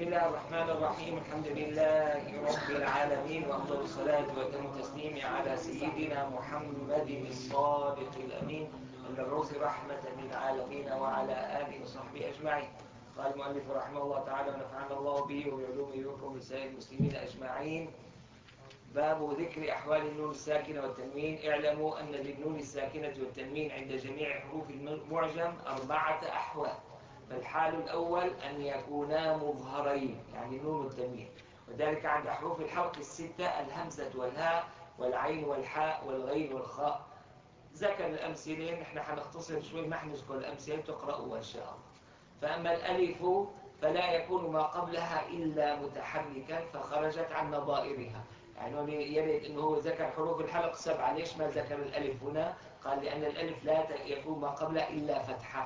بسم الله الرحمن الرحيم. الحمد لله رب العالمين، وأفضل الصلاة وأتم التسليم على سيدنا محمد الصادق الأمين المبعوث رحمة للعالمين وعلى آله وصحبه أجمعين. قال المؤلف رحمه الله تعالى: ونفعنا الله به وبعلومه وكم لسائر المسلمين أجمعين. باب ذكر أحوال النون الساكنة والتنوين. اعلموا أن للنون الساكنة والتنوين عند جميع حروف المعجم 4 أحوال. فالحال الأول أن يكونا مظهرين، يعني النون والتنوين، وذلك عند حروف الحلق 6: الهمزة والهاء والعين والحاء والغين والخاء. ذكر الأمثلة، نحن حنختصر شوي، ما حنذكر الأمثلة تقرأوها إن شاء الله. فأما الألف فلا يكون ما قبلها إلا متحركا فخرجت عن نظائرها. يعني يريد أنه هو ذكر حروف الحلق 7، ليش ما ذكر الألف هنا؟ قال لأن الألف لا يكون ما قبلها إلا فتحة.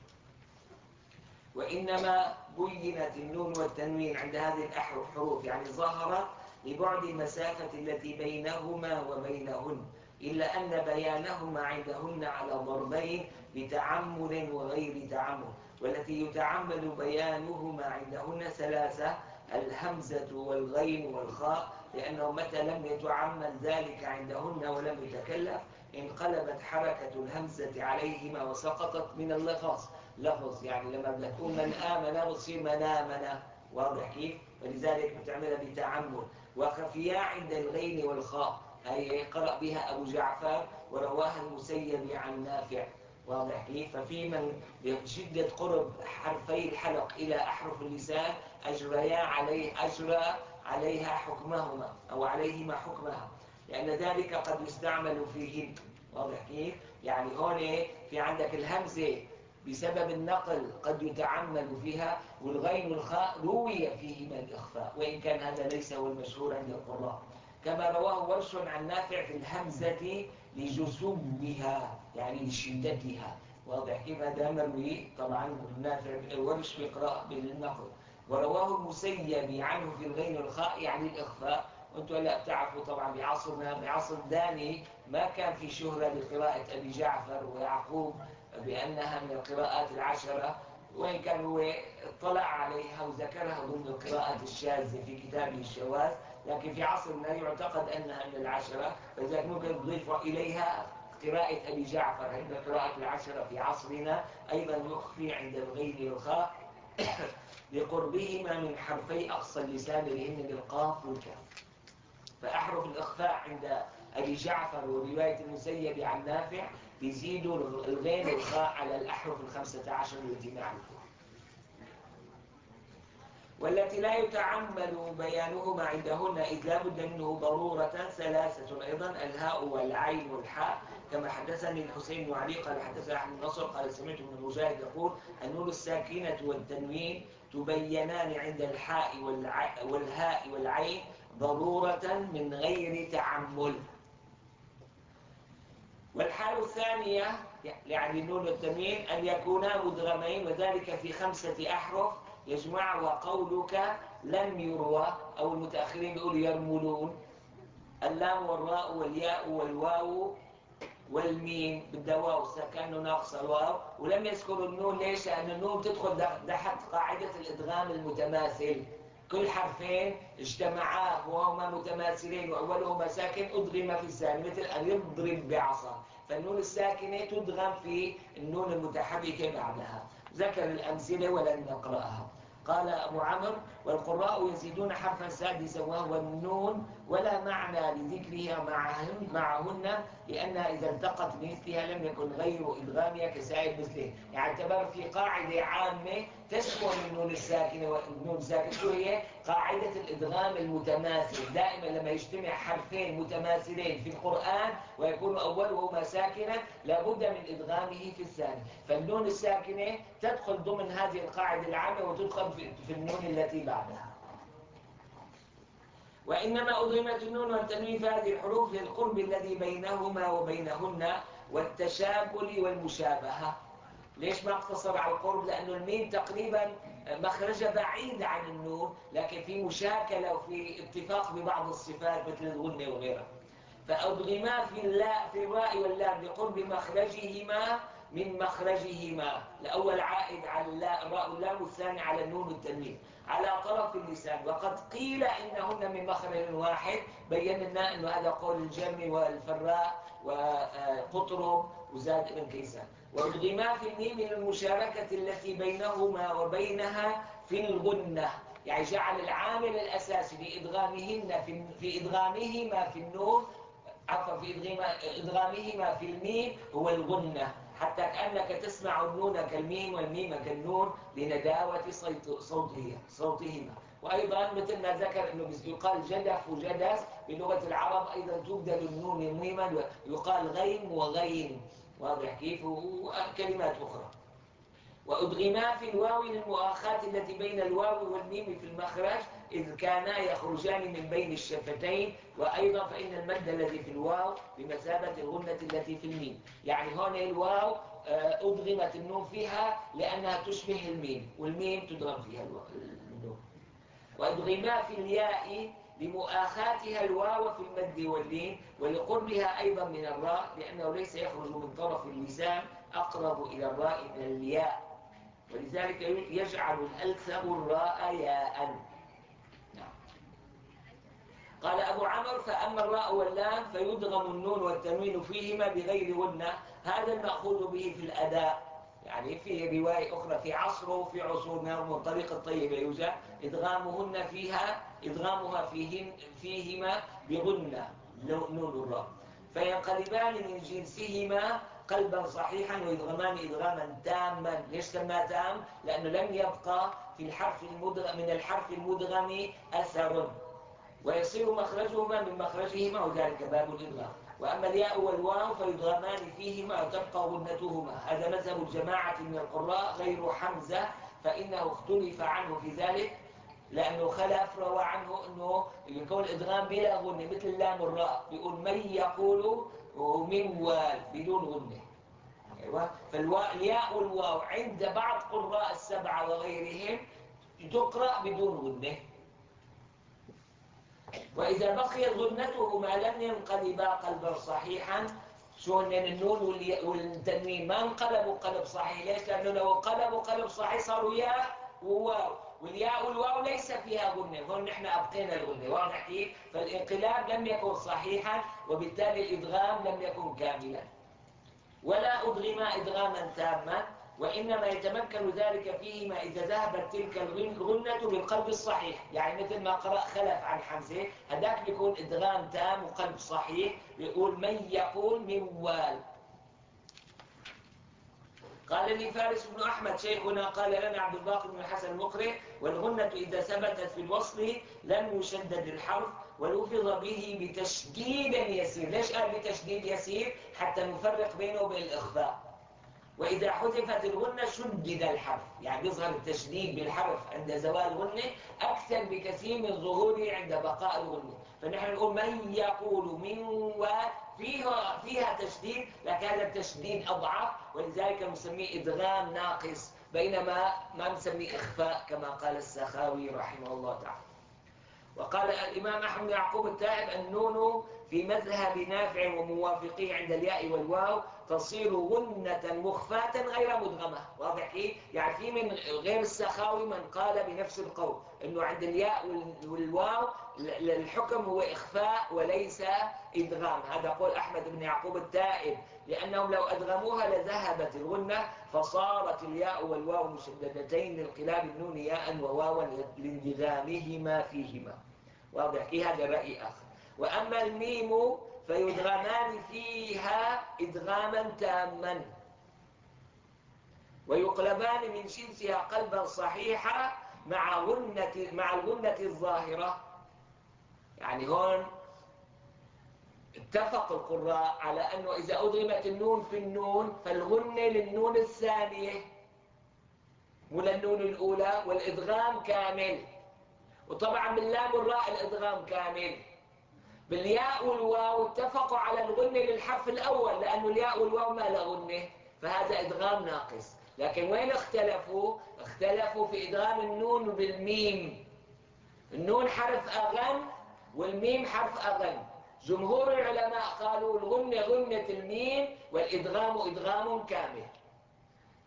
وإنما بينت النون والتنوين عند هذه الحروف، يعني ظهرت لبعد المسافة التي بينهما وبينهن، إلا أن بيانهما عندهن على ضربين: بتعمل وغير تعمل. والتي يتعمل بيانهما عندهن 3: الهمزة والغين والخاء، لأنه متى لم يتعمل ذلك عندهن ولم يتكلف انقلبت حركة الهمزة عليهما وسقطت من لفظ، يعني لما بدها تكون من آمن بتصير من آمن، واضح كيف؟ ولذلك بتعملها بتعمل. وخفيا عند الغين والخاء، هي قرأ بها أبو جعفر ورواها المسيب عن نافع، واضح كيف؟ ففي من بشدة قرب حرفي الحلق إلى أحرف اللسان أجرى عليها حكمهما أو عليهما حكمها، لأن ذلك قد يستعمل فيهن، واضح كيف؟ يعني هون في عندك الهمزة بسبب النقل قد يتعمل فيها، والغين والخاء روي فيهما الإخفاء، وإن كان هذا ليس هو المشهور عند القراء. كما رواه ورش عن نافع في الهمزة لجسوبها، يعني لشدتها، واضح كيف؟ هذا مروي طبعا نافع ورش بيقرأ بالنقل. ورواه المسيب عنه في الغين والخاء، يعني الإخفاء. وانتم لا بتعرفوا طبعا بعصرنا، بعصر داني، ما كان في شهرة لقراءة أبي جعفر ويعقوب بأنها من القراءات العشرة، وإن كان هو اطلع عليها وذكرها ضمن القراءات الشاذة في كتابه الشواذ، لكن في عصرنا يعتقد أنها من العشرة، فلذلك ممكن نضيف إليها قراءة أبي جعفر عند القراءة العشرة في عصرنا. أيضا يخفي عند الغين والخاء لقربهما من حرفي أقصى اللسان اللي هن القاف والكاف. فأحرف الإخفاء عند أبي جعفر ورواية المسيب عن نافع يزيدوا الغين والخاء على الأحرف 15 التي نعرفها. والتي لا يتعمل بيانهما عندهن إذ لا بد منه ضرورة 3 أيضا: الهاء والعين والحاء. كما حدثني الحسين بن علي قال حدثنا أحمد بن نصر قال سمعت من المجاهد يقول: النون الساكنة والتنوين تبينان عند الحاء والهاء والعين ضرورة من غير تعمل. والحال الثانية يعني النون والتنوين أن يكونا مدغمين، وذلك في 5 أحرف يجمع. وقولك لم يروى، أو المتأخرين يقولوا يرملون: اللام والراء والياء والواو والميم بدها واو كأنه ناقص الواو، ولم يذكروا النون. ليش؟ لأن النون تدخل تحت قاعدة الإدغام المتماثل، كل حرفين اجتمعا وهما متماثلين وأولهما ساكن أدغم في الثاني، مثل أن يضرب بعصا، فالنون الساكنة تدغم في النون المتحركة بعدها. ذكر الأمثلة ولن نقرأها. قال أبو عمرو: والقراء يزيدون حرفا سادسا وهو النون، ولا معنى لذكرها معهن، لأنها إذا التقت بمثلها لم يكن غير إدغامها كسائر مثله. يعني اعتبر في قاعدة عامة تسكن النون الساكنة والنون الساكنة، شو هي؟ قاعدة الإدغام المتماثل. دائما لما يجتمع حرفين متماثلين في القرآن ويكون أولهما ساكنا لابد من إدغامه في الثاني، فالنون الساكنة تدخل ضمن هذه القاعدة العامة وتدخل في النون التي بعدها. وإنما أضغمت النون والتنوين في هذه الحروف للقرب الذي بينهما وبينهن والتشابه والمشابهة. ليش ما اقتصر على القرب؟ لأنه الميم تقريبا مخرجها بعيد عن النون، لكن في مشاكلة وفي اتفاق ببعض الصفات مثل الغنة وغيرها. فأضغما في الراء واللام لقرب مخرجهما من مخرجهما. الأول عائد على الراء واللام، والثاني على النون والتنوين على طرف اللسان. وقد قيل إنهن من مخرج واحد، بينا أن هذا قول الجرمي والفراء وقطرب وزاد ابن كيسان. وأدغما في الميم للمشاركة التي بينهما وبينها في الغنة، يعني جعل العامل الأساسي في إدغامهما في النون، عفوا في إدغامهما في الميم هو الغنة، حتى كأنك تسمع النون كالميم والميم كالنون لنداوة صوتهما. وأيضا مثل ما ذكر أنه يقال جدف وجدس بلغة العرب، أيضا تبدل النون ميما، يقال غيم وغين، واضح كيف، وكلمات أخرى. وأدغما في الواو للمؤاخاة التي بين الواو والميم في المخرج، إذ كانا يخرجان من بين الشفتين. وأيضا فإن المد الذي في الواو بمثابة الغنة التي في الميم، يعني هون الواو أدغمت النون فيها لأنها تشبه الميم، والميم تدغم فيها النون. وأدغما في الياء لمؤاخاتها الواو في المد واللين، ولقربها أيضا من الراء، لأنه ليس يخرج من طرف اللسان، أقرب إلى الراء من الياء، ولذلك يجعل الألثغ الراء ياء. نعم. قال أبو عمرو: فأما الراء واللام فيدغم النون والتنوين فيهما بغير غنة. هذا المأخوذ به في الأداء، يعني في رواية أخرى في عصره وفي عصورنا ومن طريق الطيبة يوجد إدغامها فيهما بغنة نون الراء، فينقلبان من جنسهما قلبا صحيحا ويدغمان إدغاما تاما. ليش سمى تام؟ لأنه لم يبقى في من الحرف المدغم أثر، ويصير مخرجهما من مخرجهما، وذلك باب الإدغام. وأما الياء والواو فيدغمان فيهما وتبقى غنتهما. هذا مذهب الجماعة من القراء غير حمزة، فإنه اختلف عنه في ذلك، لأنه خلف روى عنه أنه يكون الإدغام بلا غنة، مثل اللام والراء، بيقول من يقول ومن وال بدون غنة. أيوة. فالياء والواو عند بعض قراء السبعة وغيرهم تقرأ بدون غنة. وإذا بقيت غنتهما لم ينقلبا قلبا صحيحا. شو ان النون والتنوين ما انقلبوا قلب صحيح. ليش؟ لأنه لو انقلبوا قلب صحيح صاروا ياء وواو، والياء والواو ليس فيها غنة، هون نحن أبقينا الغنة، واضح كيف؟ فالانقلاب لم يكن صحيحا، وبالتالي الإدغام لم يكن كاملا. ولا أدغم إدغاما تاما، وإنما يتمكن ذلك فيهما إذا ذهبت تلك الغنة بالقلب الصحيح، يعني مثل ما قرأ خلف عن حمزة، هذاك بيكون إدغام تام وقلب صحيح، بيقول من يقول من وال. قال لي فارس بن أحمد شيخنا قال لنا عبد الباقي بن الحسن المقرئ: والغنة إذا ثبتت في الوصل لم يشدد الحرف، ولفظ به بتشديد يسير. ليش قال بتشديد يسير؟ حتى نفرق بينه وبين الإخفاء. وإذا حذفت الغنة شدد الحرف، يعني يظهر التشديد بالحرف عند زوال الغنة أكثر بكثير من ظهوره عند بقاء الغنة. فنحن نقول من يقول من فيها تشديد، لكن هذا التشديد أضعف، ولذلك نسميه إدغام ناقص، بينما ما نسميه إخفاء كما قال السخاوي رحمه الله تعالى. وقال الإمام أحمد يعقوب التائب: النون في مذهب نافع وموافقيه عند الياء والواو تصير غنة مخفاة غير مدغمة. واضح كيف؟ يعني في من غير السخاوي من قال بنفس القول أنه عند الياء والواو الحكم هو إخفاء وليس إدغام. هذا قول أحمد بن يعقوب التائب، لأنهم لو أدغموها لذهبت الغنة، فصارت الياء والواو مشددتين لانقلاب النون ياء وواوا لانضغامهما فيهما. واضح كيف؟ هذا رأي آخر. وأما الميم فيدغمان فيها إدغاما تاما، ويقلبان من جنسها قلبا صحيحا مع الغنة الظاهرة. يعني هون اتفق القراء على أنه إذا أدغمت النون في النون فالغنة للنون الثانية وللنون الأولى، والإدغام كامل. وطبعا باللام والراء الإدغام كامل. بالياء والواو اتفقوا على الغنة للحرف الأول، لأنه الياء والواو ما لا غنة، فهذا إدغام ناقص. لكن وين اختلفوا؟ اختلفوا في إدغام النون بالميم. النون حرف أغن والميم حرف أغن. جمهور العلماء قالوا الغنة غنة الميم والإدغام إدغام كامل.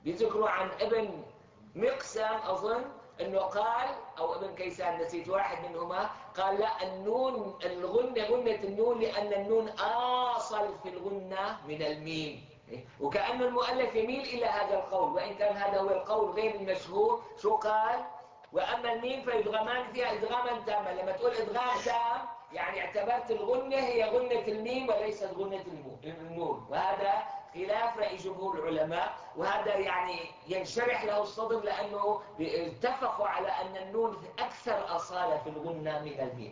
بيذكروا عن ابن مقسم أظن أنه قال، أو ابن كيسان نسيت واحد منهما، قال لا، النون الغنة غنة النون لأن النون آصل في الغنة من الميم. وكأن المؤلف يميل إلى هذا القول، وإن كان هذا هو القول غير المشهور. شو قال؟ وأما الميم فيدغمان فيها إدغاما تاما. لما تقول إدغام تام يعني اعتبرت الغنة هي غنة الميم وليست غنة النون، وهذا خلاف رأي جمهور العلماء، وهذا يعني ينشرح له الصدر لأنه اتفقوا على أن النون أكثر أصالة في الغنة من الميم.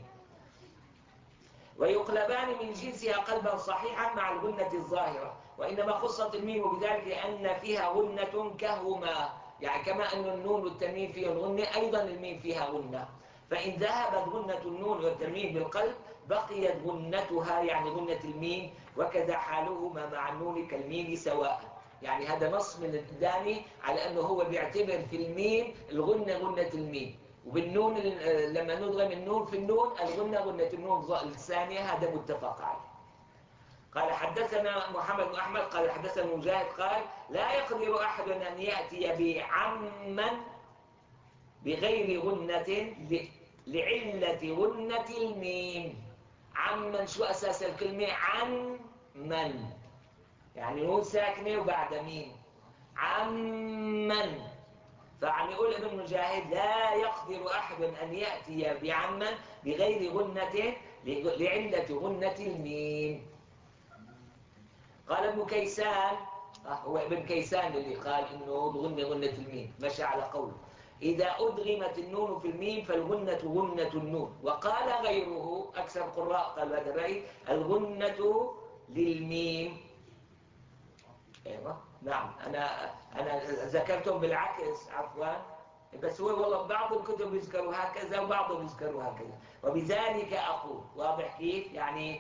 ويقلبان من جنسها قلبا صحيحا مع الغنة الظاهرة، وإنما خصت الميم بذلك لأن فيها غنة كهما، يعني كما أن النون والتنوين فيها الغنة أيضا الميم فيها غنة. فإن ذهبت غنة النون والتنوين بالقلب بقيت غنتها يعني غنة الميم، وكذا حالهما مع النون كالميم سواء. يعني هذا نص من الداني على أنه هو بيعتبر في الميم الغنة غنة الميم، وبالنون لما ندغم النون في النون الغنة غنة النون الثانية. هذا متفق عليه. قال حدثنا محمد بن أحمد قال حدثنا مجاهد قال لا يقدر أحد أن يأتي بعما بغير غنة لعلة غنة الميم. عمن شو أساس الكلمة؟ عن من، يعني نون ساكنة وبعد ميم. عمن، فعم يقول ابن مجاهد لا يقدر أحد أن يأتي بعما بغير غنة لعلة غنة الميم. قال ابن كيسان، هو ابن كيسان اللي قال إنه الغنة غنة الميم، مشى على قوله إذا أدغمت النون في الميم فالغنة غنة النون. وقال غيره أكثر قراء قال هذا الرأي الغنة للميم. ايوه نعم، انا ذكرتهم بالعكس عفوا، بس هو والله بعض الكتب يذكروا هكذا وبعضهم يذكروا هكذا، وبذلك اقول واضح كيف يعني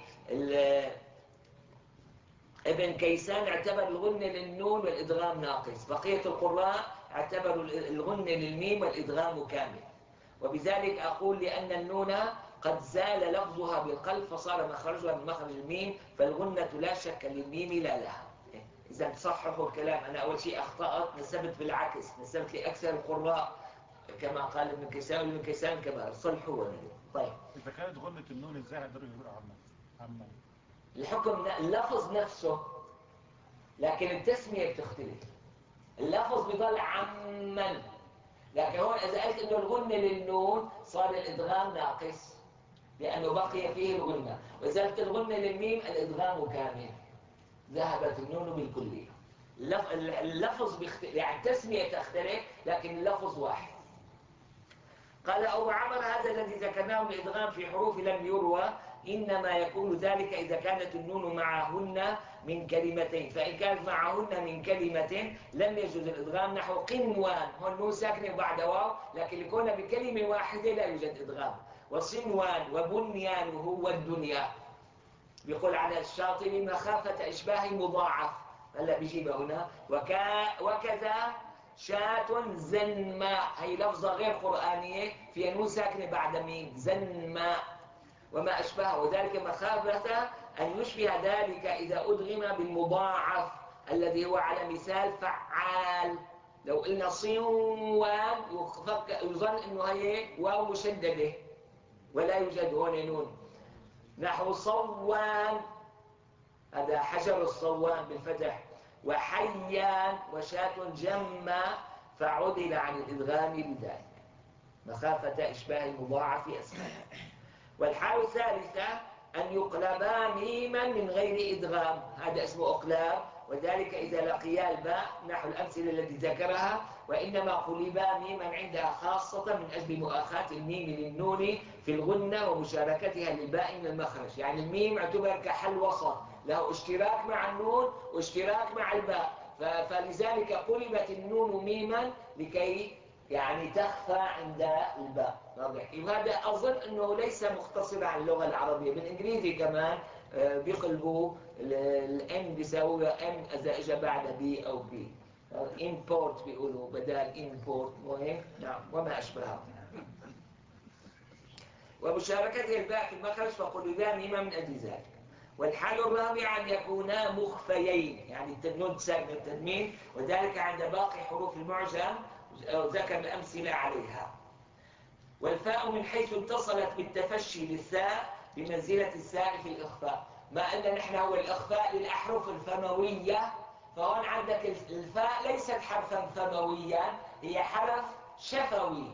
ابن كيسان اعتبر الغنة للنون والادغام ناقص، بقية القراء اعتبروا الغنة للميم والادغام كامل. وبذلك اقول لان النون قد زال لفظها بالقلب فصار مخرجها من مخرج الميم، فالغنة لا شك للميم لا لها. إذا تصححوا الكلام، أنا أول شيء أخطأت، نسبت بالعكس، نسبت لأكثر القراء كما قال ابن كيسان، وابن كيسان كما صلحوا ونجوا. طيب إذا كانت غنة النون إزاي هيقدروا يقولوا عما؟ الحكم اللفظ نفسه، لكن التسمية بتختلف. اللفظ بيضل عمن، لكن هون إذا قلت إنه الغنة للنون صار الإدغام ناقص لأنه بقي فيه الغنة، وإذا قلت الغنة للميم الإدغام كامل، ذهبت النون بالكلية. اللفظ بيختلف، يعني التسمية تختلف لكن اللفظ واحد. قال أبو عمر هذا الذي ذكرناه من الإدغام في حروف لم يروى إنما يكون ذلك إذا كانت النون معهن من كلمتين، فإن كانت معهن من كلمة لم يجوز الإدغام، نحو قنوان، هو النون ساكنة بعد واو لكن لكونها بكلمة واحدة لا يوجد إدغام. وصنوان وبنيان هو الدنيا، بيقول على الشاطبي مخافة إشباه مضاعف، هلا بيجيبها هنا. وكذا شاة زنماء، هي لفظة غير قرآنية فيها نون ساكنة بعد ميم، زنماء وما أشبهه، وذلك مخافة أن يشبه ذلك إذا أدغم بالمضاعف الذي هو على مثال فعال. لو قلنا صنوان يظن أنه هي واو مشددة ولا يوجد هون نون. نحو صوان، هذا حجر الصوان بالفتح. وحيان وشاة جمّا فعدل عن الإدغام بذلك مخافة إشباه المضاعف أسماء. والحال الثالثة أن يقلبا ميما من غير إدغام، هذا اسمه أقلاب، وذلك إذا لقيا الباء نحو الأمثلة التي ذكرها. وإنما قلبا ميما عندها خاصة من أجل مؤاخاة الميم للنون في الغنة ومشاركتها للباء من المخرج، يعني الميم اعتبر كحل وسط، له اشتراك مع النون واشتراك مع الباء، فلذلك قلبت النون ميما لكي يعني تخفى عند الباء. وهذا أظن أنه ليس مختصر عن اللغة العربية، بالإنجليزي كمان بيقلبوا الام بيساويها ام إذا إجا بعد بي أو بي، import بيقولوا بدال import وهيك. نعم وما أشبهه. ومشاركته الباء في المخرج فقلبا ميما من أجل ذلك. والحال الرابع أن يكونا مخفيين، يعني النون ساكنة التنوين، وذلك عند باقي حروف المعجم ذكر الأمثلة عليها. والفاء من حيث اتصلت بالتفشي للثاء بمنزلة الساء في الإخفاء، ما أن نحن هو الإخفاء للأحرف الفموية، فهون عندك الفاء ليست حرفا فمويا، هي حرف شفوي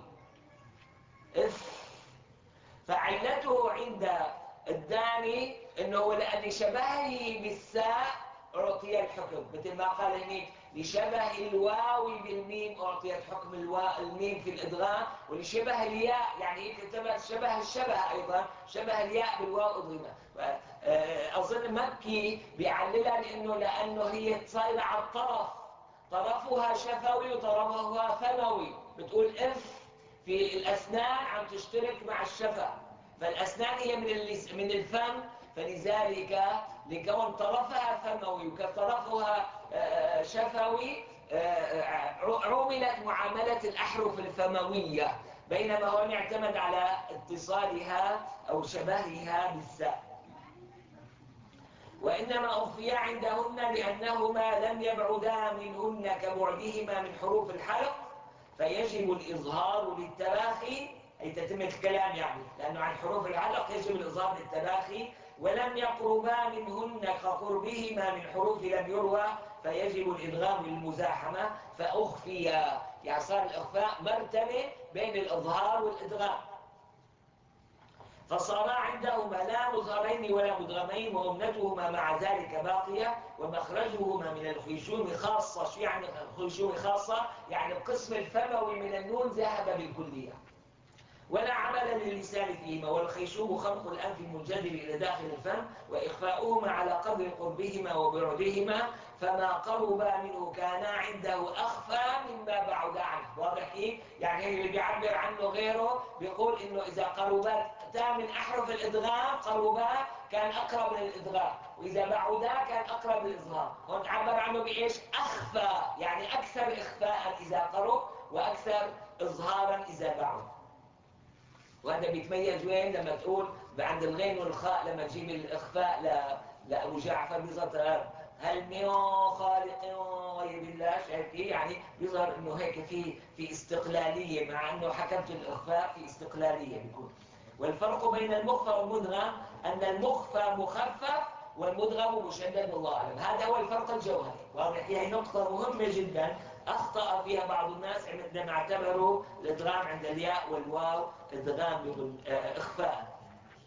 فعلته عند الداني انه لان شبهه بالساء اعطي الحكم، مثل ما قال هنيك لشبه الواو بالميم اعطيت حكم الميم في الادغام، ولشبه الياء يعني كتبت شبه الشبه ايضا شبه الياء بالواو اضغمت. اظن مكي بيعللها لانه هي صايره على الطرف، طرفها شفوي وطرفها فموي، بتقول اف في الاسنان عم تشترك مع الشفه، فالاسنان هي من الفم، فلذلك لكون طرفها فموي وكطرفها شفوي عُملت معاملة الأحرف الفموية، بينما هون اعتمد على اتصالها أو شبهها بالساء. وإنما أخفيا عندهن لأنهما لم يبعدا منهن كبعدهما من حروف الحلق، فيجب الإظهار للتراخي، أي تتم الكلام يعني، لأنه عن حروف العلق يجب الإظهار للتراخي، ولم يقربا منهن كقربهما من حروف لم يروى، فيجب الإدغام للمزاحمة، فأخفيا، يعني صار الإخفاء مرتبة بين الإظهار والإدغام، فصارا عندهما لا مظهرين ولا مدغمين، وأمنتهما مع ذلك باقية، ومخرجهما من الخيشوم خاصة. شو يعني الخيشوم خاصة؟ يعني القسم الفموي من النون ذهب بالكلية، ولا عمل للسان فيهما، والخيشوم خنق الأنف المنجذب إلى داخل الفم، وإخفاؤهما على قدر قربهما وبعدهما، فما قربا منه كانا عنده أخفى مما بعد عنه. واضح كيف؟ يعني اللي بيعبر عنه غيره بيقول إنه إذا قربتا من أحرف الإدغام قربا كان أقرب للإدغام، وإذا بعدا كان أقرب للإظهار. هون عبر عنه بإيش؟ أخفى، يعني أكثر إخفاء إذا قرب وأكثر إظهارا إذا بعد. وهذا بيتميز وين؟ لما تقول عند الغين والخاء، لما تجيب الإخفاء لأبو جعفر بيظهر هل من خالق غير الله، شايف كيف؟ يعني بيظهر إنه هيك في استقلالية، مع إنه حكمت الإخفاء في استقلالية بيكون. والفرق بين المخفى والمدغم أن المخفى مخفف والمدغم مشدد، والله أعلم. هذا هو الفرق الجوهري. واضح؟ هي نقطة مهمة جدا أخطأ فيها بعض الناس عندما اعتبروا الإدغام عند الياء والواو إدغام إخفاء.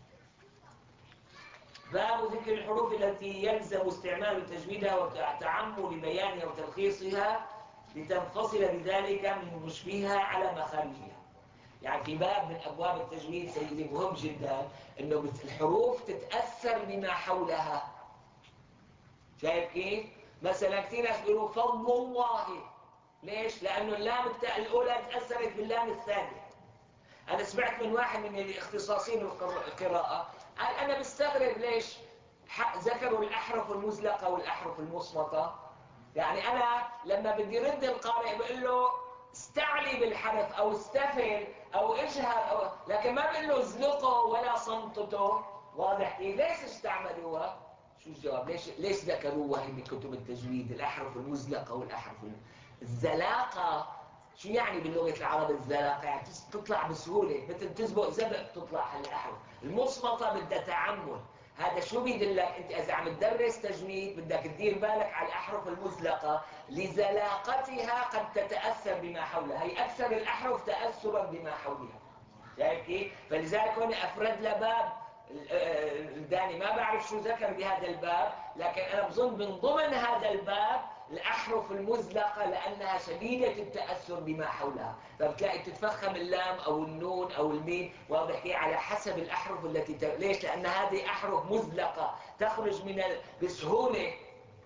باب ذكر الحروف التي يلزم استعمال تجويدها وتعمل بيانها وتلخيصها لتنفصل بذلك من مشبهها على مخارجها. يعني في باب من أبواب التجويد سيدي مهم جدا إنه الحروف تتأثر بما حولها. شايف كيف؟ مثلا كثير ناس بيقولوا فضل الله، ليش؟ لأنه اللام الأولى تأثرت باللام الثانية. أنا سمعت من واحد من الاختصاصين القراءة قال أنا بستغرب ليش ذكروا الأحرف المزلقة والأحرف المصمتة. يعني أنا لما بدي رد القارئ بقول له استعلي بالحرف أو استفل أو اجهر لكن ما بقول له ازلقه ولا صمتته. واضح كيف؟ ليش استعملوها؟ شو الجواب؟ ليش ذكروها هي بكتب التجويد الأحرف المزلقة والأحرف الزلاقة؟ شو يعني باللغة العربية الزلاقة؟ يعني تطلع بسهولة، مثل تسبق زبق تطلع الأحرف. المصمتة بدها تعمل. هذا شو بيدلك؟ انت اذا عم تدرس تجويد بدك تدير بالك على الاحرف المزلقه لزلاقتها قد تتاثر بما حولها، هي اكثر الاحرف تاثرا بما حولها. شايف كيف؟ فلذلك هون افرد لباب الداني، ما بعرف شو ذكر بهذا الباب، لكن انا بظن من ضمن هذا الباب الأحرف المزلقة لأنها شديدة التأثر بما حولها، فبتلاقي تتفخم اللام أو النون أو الميم. واضح كيف؟ على حسب الأحرف التي ليش؟ لأن هذه أحرف مزلقة تخرج بسهولة،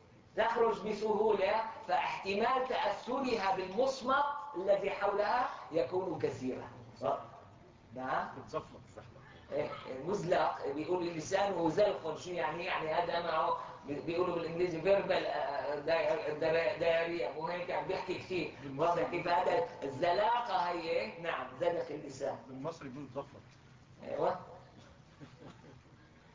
فاحتمال تأثرها بالمصمت الذي حولها يكون كثيرا. نعم؟ بتزفلط الزحمة. مزلق بيقولوا لسانه زلق. شو يعني؟ يعني هذا معه بيقولوا بالانجليزي فيربال دايريا، مو هيك؟ يعني بيحكي كثير. واضح كيف؟ هذا الزلاقه هي نعم زلق اللسان. بالمصري بيقولوا تزفلط. ايوه.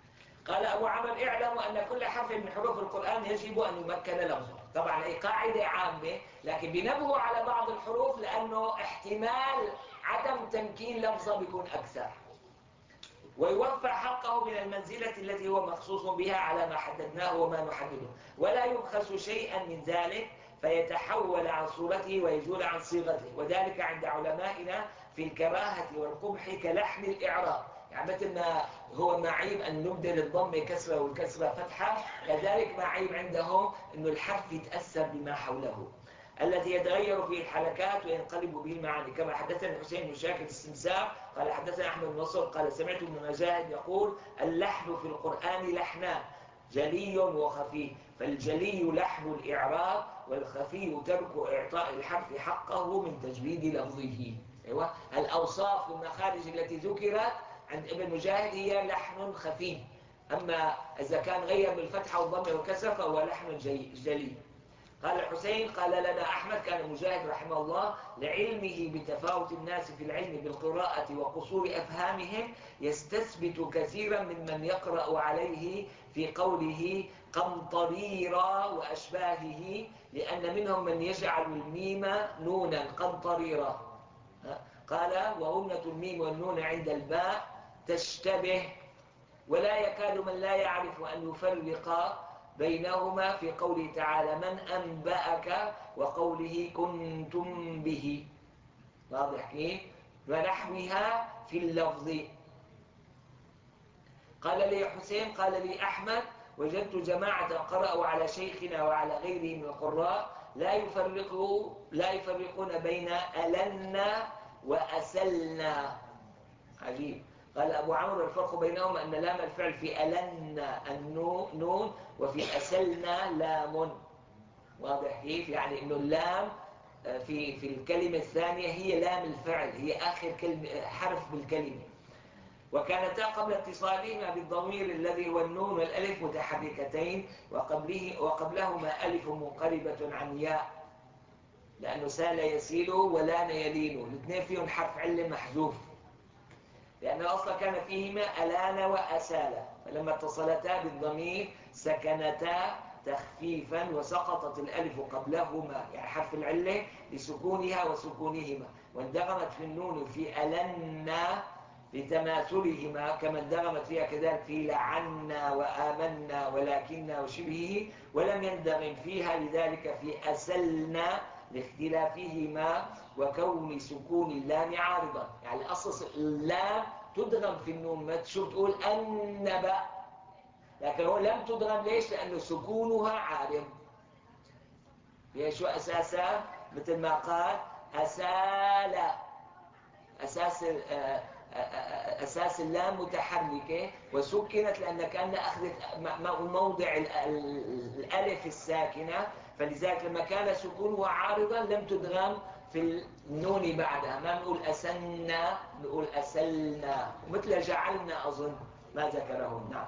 قال أبو عمرو اعلموا أن كل حرف من حروف القرآن يجب أن يمكن لفظه. طبعا هي قاعدة عامة، لكن بنبهوا على بعض الحروف لأنه احتمال عدم تمكين لفظه بيكون أكثر، ويوفى حقه من المنزلة التي هو مخصوص بها على ما حددناه وما نحدده، ولا يبخس شيئا من ذلك فيتحول عن صورته ويزول عن صيغته، وذلك عند علمائنا في الكراهة والقبح كلحن الإعراب. يعني مثل ما هو معيب أن نبدل الضم كسرة والكسرة فتحة، كذلك معيب عندهم أن الحرف يتأثر بما حوله الذي يتغير فيه الحركات وينقلب به المعاني. كما حدثنا الحسين بن شاكر السمسار قال حدثنا أحمد بن نصر قال سمعت ابن مجاهد يقول اللحن في القرآن لحنان جلي وخفي، فالجلي لحن الإعراب والخفي ترك إعطاء الحرف حقه من تجويد لفظه. أيوة، الأوصاف والمخارج التي ذكرت عند ابن مجاهد هي لحن خفي، أما إذا كان غير بالفتحة والضمة والكسرة فهو لحن جلي. قال الحسين قال لنا أحمد كان مجاهد رحمه الله لعلمه بتفاوت الناس في العلم بالقراءة وقصور أفهامهم يستثبت كثيرا ممن يقرأ عليه في قوله قنطريرا وأشباهه، لأن منهم من يجعل الميم نونا قنطريرا. قال وهمنة الميم والنون عند الباء تشتبه، ولا يكاد من لا يعرف أن يفرق بينهما في قوله تعالى من أنبأك وقوله كنتم به. واضح كيف؟ ونحوها في اللفظ. قال لي حسين قال لي أحمد وجدت جماعة قرأوا على شيخنا وعلى غيره من القراء لا يفرقون بين ألنا وأسلنا. عجيب. قال أبو عمرو الفرق بينهما أن لام الفعل في ألنا النون وفي أسلنا لام. واضح كيف؟ يعني أنه اللام في الكلمة الثانية هي لام الفعل، هي آخر حرف بالكلمة. وكانتا قبل اتصالهما بالضمير الذي هو النون والألف متحركتين، وقبلهما ألف منقلبة عن ياء، لأنه سال يسيل ولان يلين، الاثنين فيهم حرف علة محذوف، لأن أصلا كان فيهما ألان وأسال، فلما اتصلتا بالضمير سكنتا تخفيفا وسقطت الألف قبلهما يعني حرف العلة لسكونها وسكونهما، واندغمت في النون في ألنا لتماثلهما كما اندغمت فيها كذلك في لعنا وآمنا ولكننا وشبهه، ولم يندغم فيها لذلك في أسلنا لاختلافهما وكون سكون اللام عارضا. يعني أصل اللام تدغم في النون، ما تشوف تقول النبأ، لكن هو لم تدغم ليش؟ لأنه سكونها عارض. هي شو أساسها؟ مثل ما قال أسال، أساس اللام متحركة وسكنت لأن كأن أخذت موضع الألف الساكنة، فلذلك لما كان سكونها عارضا لم تدغم في النون بعدها، ما نقول أسلنا نقول أسلنا، ومثل جعلنا أظن ما ذكره. نعم.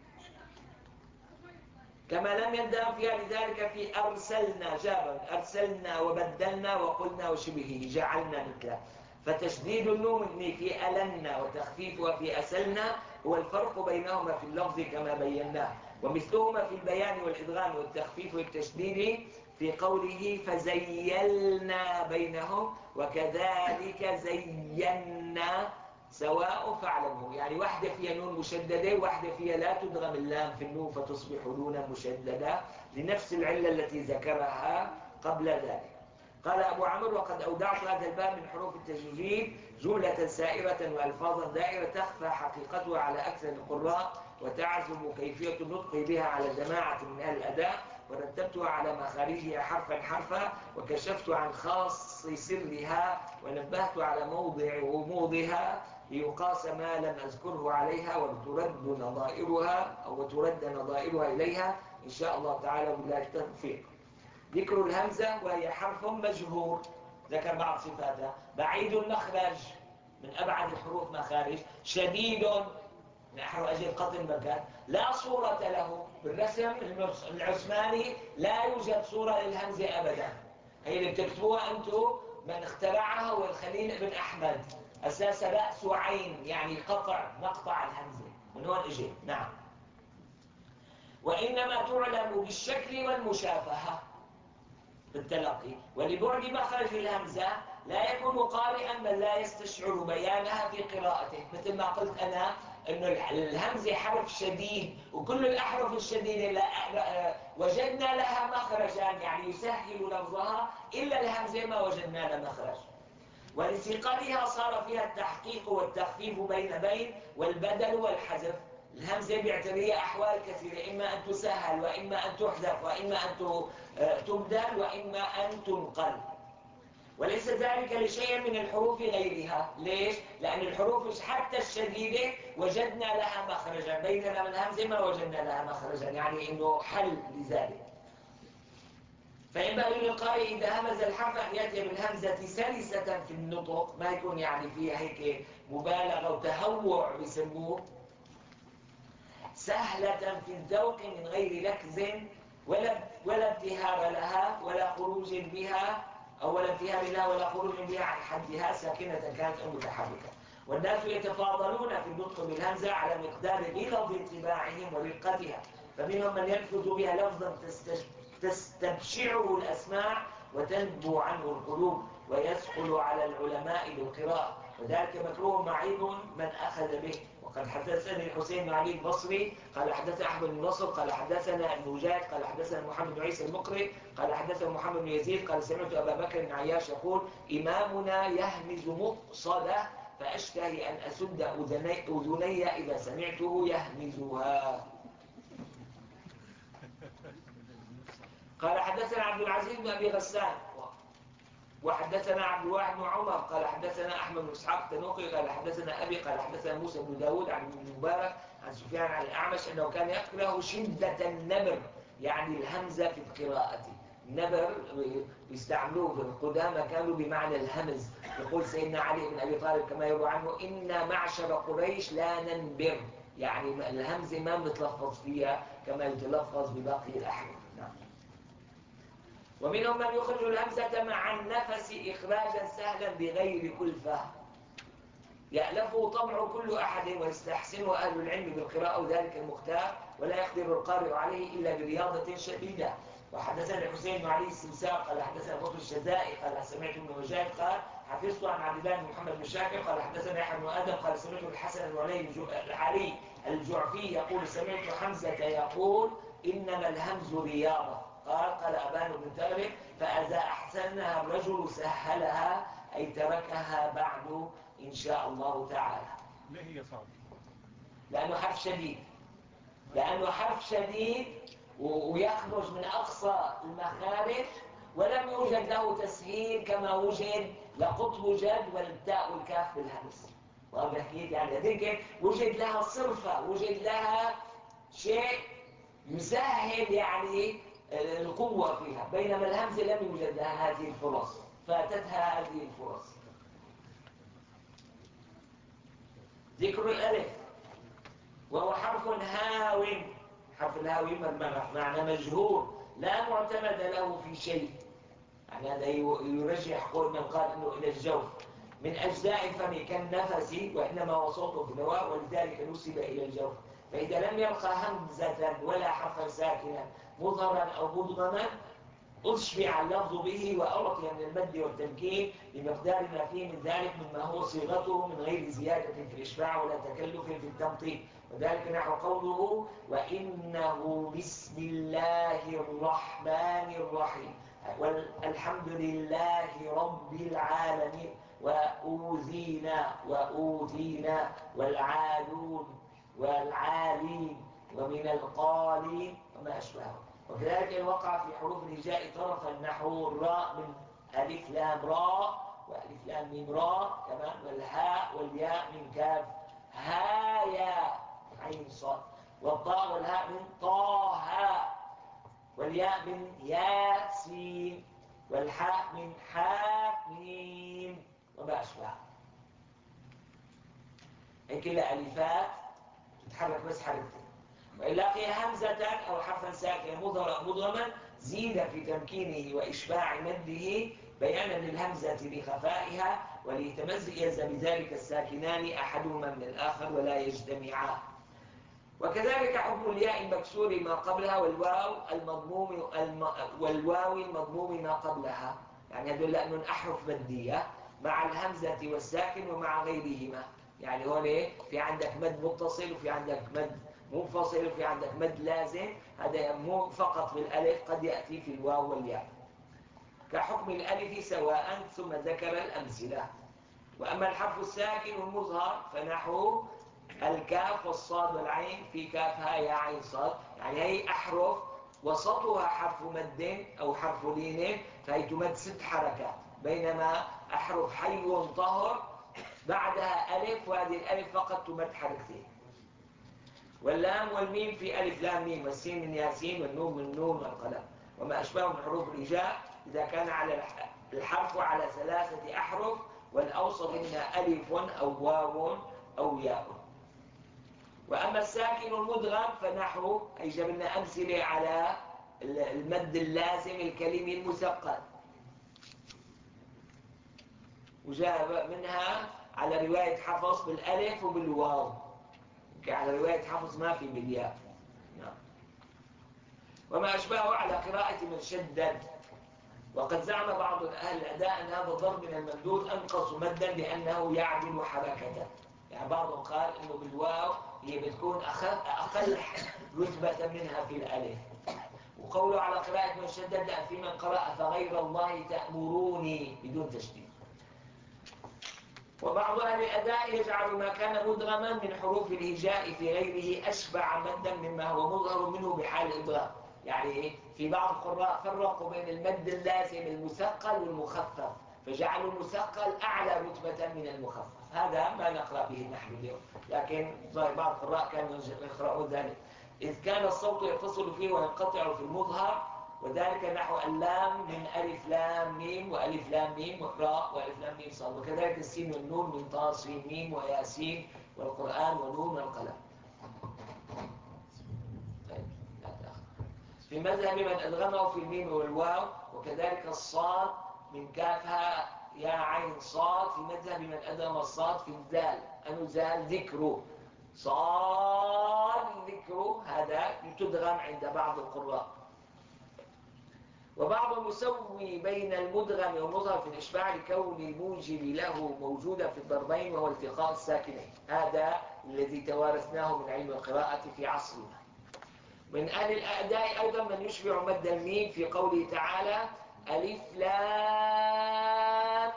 كما لم يندغم فيها لذلك في أرسلنا جابا أرسلنا وبدلنا وقلنا وشبهه جعلنا مثله. فتشديد النون في ألنا وتخفيفها في أسلنا هو الفرق بينهما في اللفظ كما بيناه، ومثلهما في البيان والإدغام والتخفيف والتشديد في قوله فزيلنا بينهم وكذلك زينا سواء فاعلمه. يعني واحدة فيها نون مشددة وواحدة فيها لا تدغم اللام في النون فتصبح نونا مشددة لنفس العلة التي ذكرها قبل ذلك. قال أبو عمرو وقد أودعت هذا الباب من حروف التجويد جملة سائرة وألفاظا دائرة تخفى حقيقتها على أكثر القراء وتعزب كيفية النطق بها على جماعة من أهل الأداء، ورتبتها على مخارجها حرفا حرفا وكشفت عن خاص سرها ونبهت على موضع غموضها ليقاس ما لم أذكره عليها وترد نظائرها إليها إن شاء الله تعالى بالله التوفيق. ذكر الهمزة وهي حرف مجهور، ذكر بعض صفاتها، بعيد المخرج من أبعد الحروف مخارج، شديد نحو أجل قطن مكان، لا صورة له بالرسم العثماني، لا يوجد صورة للهمزة أبدا، هي اللي بتكتبوها أنتم، من اخترعها هو الخليل بن أحمد، أساس رأس وعين يعني نقطع الهمزة من هون اجي. نعم. وإنما تعلم بالشكل والمشافهة بالتلقي. ولبعد مخرج الهمزة لا يكون قارئا بل لا يستشعر بيانها في قراءته. مثل ما قلت أنا أن الهمزة حرف شديد، وكل الأحرف الشديدة وجدنا لها مخرجا يعني يسهل لفظها، إلا الهمزة ما وجدنا لها مخرج. ولثقلها صار فيها التحقيق والتخفيف بين والبدل والحذف. الهمزة بيعتريها أحوال كثيرة، إما أن تسهل وإما أن تحذف وإما أن تبدل وإما أن تنقل. وليس ذلك لشيء من الحروف غيرها. ليش؟ لأن الحروف حتى الشديدة وجدنا لها مخرجا، بينما من الهمزة ما وجدنا لها مخرجا، يعني إنه حل لذلك. فينبغي للقارئ إذا همز الحرف أن يأتي بالهمزة سلسة في النطق، ما يكون يعني فيها هيك مبالغة وتهوع بيسموه، سهلة في الذوق من غير لكز ولا ابتهار لها ولا خروج بها، أو ولا انتهاء لها ولا خروج بها عن حدها، ساكنة كانت أو متحركة. والناس يتفاضلون في النطق بالهمزة على مقدار غلظ طباعهم ورقتها، فمنهم من يلفظ بها لفظا تستبشعه الأسماع وتنبو عنه القلوب ويثقل على العلماء بالقراءة، وذلك مكروه معيب من أخذ به. وقد حدثني الحسين بن علي البصري قال حدثنا أحمد بن نصر قال حدثنا ابن مجاهد قال حدثنا محمد بن عيسى المقري قال حدثنا محمد بن يزيد قال سمعت أبا بكر بن عياش يقول إمامنا يهمز مقصدة فأشتهي أن أسد أذني إذا سمعته يهمزها. قال حدثنا عبد العزيز بن أبي غسان وحدثنا عبد الواحد بن عمر قال حدثنا أحمد بن إسحاق التنوخي قال حدثنا أبي قال حدثنا موسى بن داود عن ابن المبارك عن سفيان عن الأعمش أنه كان يقرأ شدة النبر، يعني الهمزة في القراءة. النبر يستعملوه في القدامى كانوا بمعنى الهمز. يقول سيدنا علي بن أبي طالب كما يروى عنه إن معشر قريش لا ننبر، يعني الهمزة ما بنتلفظ فيها كما يتلفظ بباقي الأحرف. ومنهم من يخرج الهمزة مع النفس إخراجا سهلا بغير كلفة يألفه طبع كل أحد ويستحسنه أهل العلم بالقراءة، وذلك المختار ولا يقدر القارئ عليه إلا برياضة شديدة. وحدثنا الحسين بن علي السمسار قال حدثنا بطل الشدائي قال سمعت ابن مجاهد قال حفظت عن عبد الله بن محمد بن شاكر قال حدثنا يحيى بن آدم قال سمعت الحسن العلي الجعفي يقول سمعت حمزة يقول إنما الهمز رياضة. قال أبان بن تغلب فإذا أحسنها الرجل سهلها، أي تركها بعد إن شاء الله تعالى. ليه هي صعبة؟ لأنه حرف شديد ويخرج من أقصى المخارج، ولم يوجد له تسهيل كما وجد لقطب جد والتاء والكاف بالهمس. واضح كيف؟ يعني هذيك وجد لها صرفة، وجد لها شيء يسهل يعني القوة فيها، بينما الهمزة لم يوجد لها هذه الفرص، فاتتها هذه الفرص. ذكر الألف وهو حرف هاو، حرف الهاو معنى مجهول لا معتمد له في شيء، يعني هذا يرجح قول من قال انه الى الجوف من اجزاء الفم كالنفس، وانما هو صوت في الهواء ولذلك نسب الى الجوف. فاذا لم يلقى همزه ولا حرفا ساكنا مظهرا او مدغما أشبع اللفظ به وأعطي من المد والتمكين بمقدار ما فيه من ذلك مما هو صيغته من غير زيادة في الإشباع ولا تكلف في التمطيط، وذلك نحو قوله وإنه بسم الله الرحمن الرحيم والحمد لله رب العالمين وأوذينا والعالون والعالين ومن القالين وما أشبهه. وكذلك وقع في حروف الهجاء طرفا نحو الراء من ألف لام راء وألف لام ميم راء كمان، والهاء والياء من كاف ها يا عين صاد، والطاء والهاء من طه والياء من ياسين والحاء من حاميم وما أشبهه. هيك كلها ألفات تتحرك بس حركتين. وإلا في همزة أو حرفا ساكنا مضغما زيد في تمكينه وإشباع مده بيانا للهمزة بخفائها وليتميز بذلك الساكنان أحدهما من الآخر ولا يجتمعان. وكذلك حكم الياء المكسور ما قبلها والواو المضموم ما قبلها، يعني هذول لأنهم أحرف مادية مع الهمزة والساكن ومع غيرهما. يعني هون في عندك مد متصل وفي عندك مد منفصل وفي عندك مد لازم، هذا مو فقط بالألف، قد يأتي في الواو والياء. كحكم الألف سواء، ثم ذكر الأمثلة. وأما الحرف الساكن المظهر فنحو الكاف والصاد والعين، في كافها يا عين صاد، يعني هي أحرف وسطها حرف مد أو حرف لين، فهي تمد 6 حركات، بينما أحرف حي طهر بعدها ألف، وهذه الألف فقط تمد حركتين. واللام والميم في ألف لام ميم، والسين من ياسين، والنون من نون والقلم، وما أشبه من حروف الهجاء إذا كان على الحرف على 3 أحرف، والأوسط منها ألف أو واو أو ياء. وأما الساكن المدغم فنحو، أي جبنا أمثلة على المد اللازم الكلمي المثقل، وجاء منها على رواية حفص بالألف وبالواو، على رواية حفص ما في بالياء. نعم. وما أشبهه على قراءة من شدد. وقد زعم بعض أهل الأداء أن هذا الضرب من الممدود أنقص مدا لأنه يعدل حركته، يعني بعضهم قال أنه بالواو هي بتكون أقل رتبة منها في الألف. وقوله على قراءة من شدد في من قرأ فغير الله تأمروني بدون تشديد. وبعض أهل الأداء يجعل ما كان مدغما من حروف الهجاء في غيره أشبع مدا مما هو مظهر منه بحال الإدغام. يعني في بعض القراء فرقوا بين المد اللازم المثقل والمخفف، فجعلوا المثقل أعلى رتبة من المخفف. هذا ما نقرأ به نحن اليوم، لكن بعض القراء كانوا يقرأون ذلك، إذ كان الصوت يتصل فيه وينقطع في المظهر، وذلك نحو اللام من ألف لام ميم وألف لام ميم وراء وألف لام ميم صاد، وكذلك السين والنون من طا سين ميم وياسين والقرآن ونون والقلم. طيب لا تأخذ. في مذهب من أدغمه في الميم والواو، وكذلك الصاد من كافها يا عين صاد، في مذهب من أدغم الصاد في الذال، أنزال ذكره صاد ذكره، هذا تدغم عند بعض القراء. وبعضهم يسوي بين المدغم والمظهر في الإشباع لكون الموجب له موجودا في الضربين، وهو التقاء الساكنين. هذا الذي توارثناه من علم القراءة في عصرنا. من أهل الأداء أيضا من يشبع مد الميم في قوله تعالى ألف لام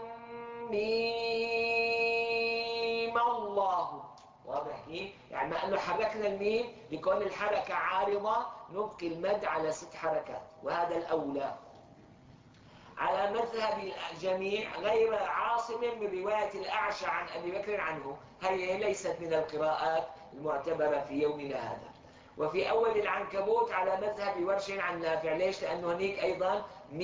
ميم الله. واضح كيف؟ يعني مع أنه حركنا الميم لكون الحركة عارضة نبقي المد على 6 حركات، وهذا الأولى على مذهب الجميع غير عاصم من رواية الأعشى عن أبي بكر عنه. هي ليست من القراءات المعتبرة في يومنا هذا. وفي أول العنكبوت على مذهب ورش عن نافع. ليش؟ لأنه هناك أيضا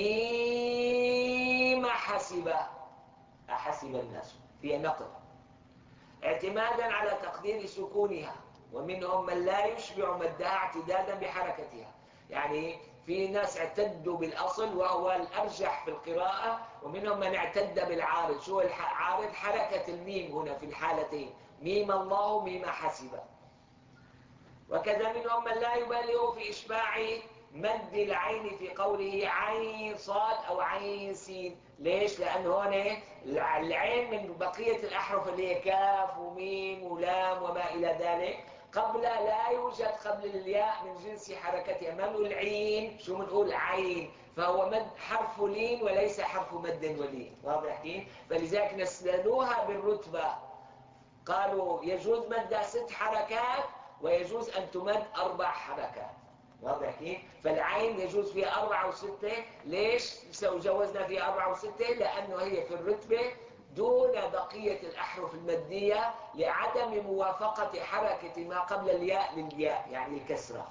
ميم حسب، أحسب الناس فيها نقل، اعتمادا على تقدير سكونها، ومنهم من لا يشبع مدها اعتدادا بحركتها. يعني في ناس اعتدوا بالأصل وهو الأرجح في القراءة، ومنهم من اعتد بالعارض. شو العارض؟ حركة الميم هنا في الحالتين، ميم الله ميم حسب. وكذا منهم من لا يبالغ في إشباع مد العين في قوله عين صاد أو عين سين. ليش؟ لأن هون العين من بقية الأحرف اللي هي كاف وميم ولام وما إلى ذلك، قبل لا يوجد قبل الياء من جنس حركتها. ما نقول عين، شو بنقول عين، فهو مد حرف لين وليس حرف مد ولين. واضح كيف؟ فلذلك نسللوها بالرتبة، قالوا يجوز مدها 6 حركات ويجوز أن تمد 4 حركات. واضح كيف؟ فالعين يجوز فيها 4 و6. ليش جوزنا فيها 4 و6؟ لأنه هي في الرتبة دون بقية الأحرف المادية، لعدم موافقة حركة ما قبل الياء للياء، يعني الكسرة،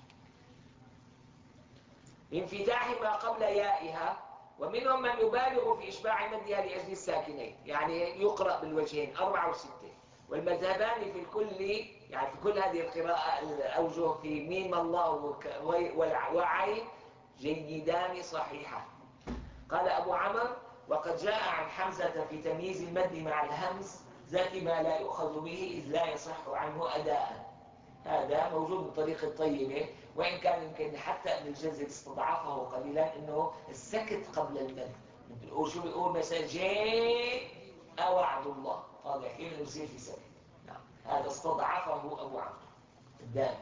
انفتاح ما قبل يائها. ومنهم من يبالغ في إشباع مدها لأجل الساكنين، يعني يقرأ بالوجهين 4 و6. والمذهبان في الكل، يعني في كل هذه القراءة الأوجه في ميم الله وعين جيدان صحيحة. قال أبو عمرو وقد جاء عن حمزة في تمييز المد مع الهمز ذات ما لا يؤخذ به إذ لا يصح عنه أداء. هذا موجود بطريقة طيبة، وإن كان يمكن حتى ابن الجزري استضعفه قليلا، إنه السكت قبل المد. شو بيقول مثلا جاء وعد الله، واضح كيف إنه يصير في سكت. نعم، هذا استضعفه أبو عمرو الدال.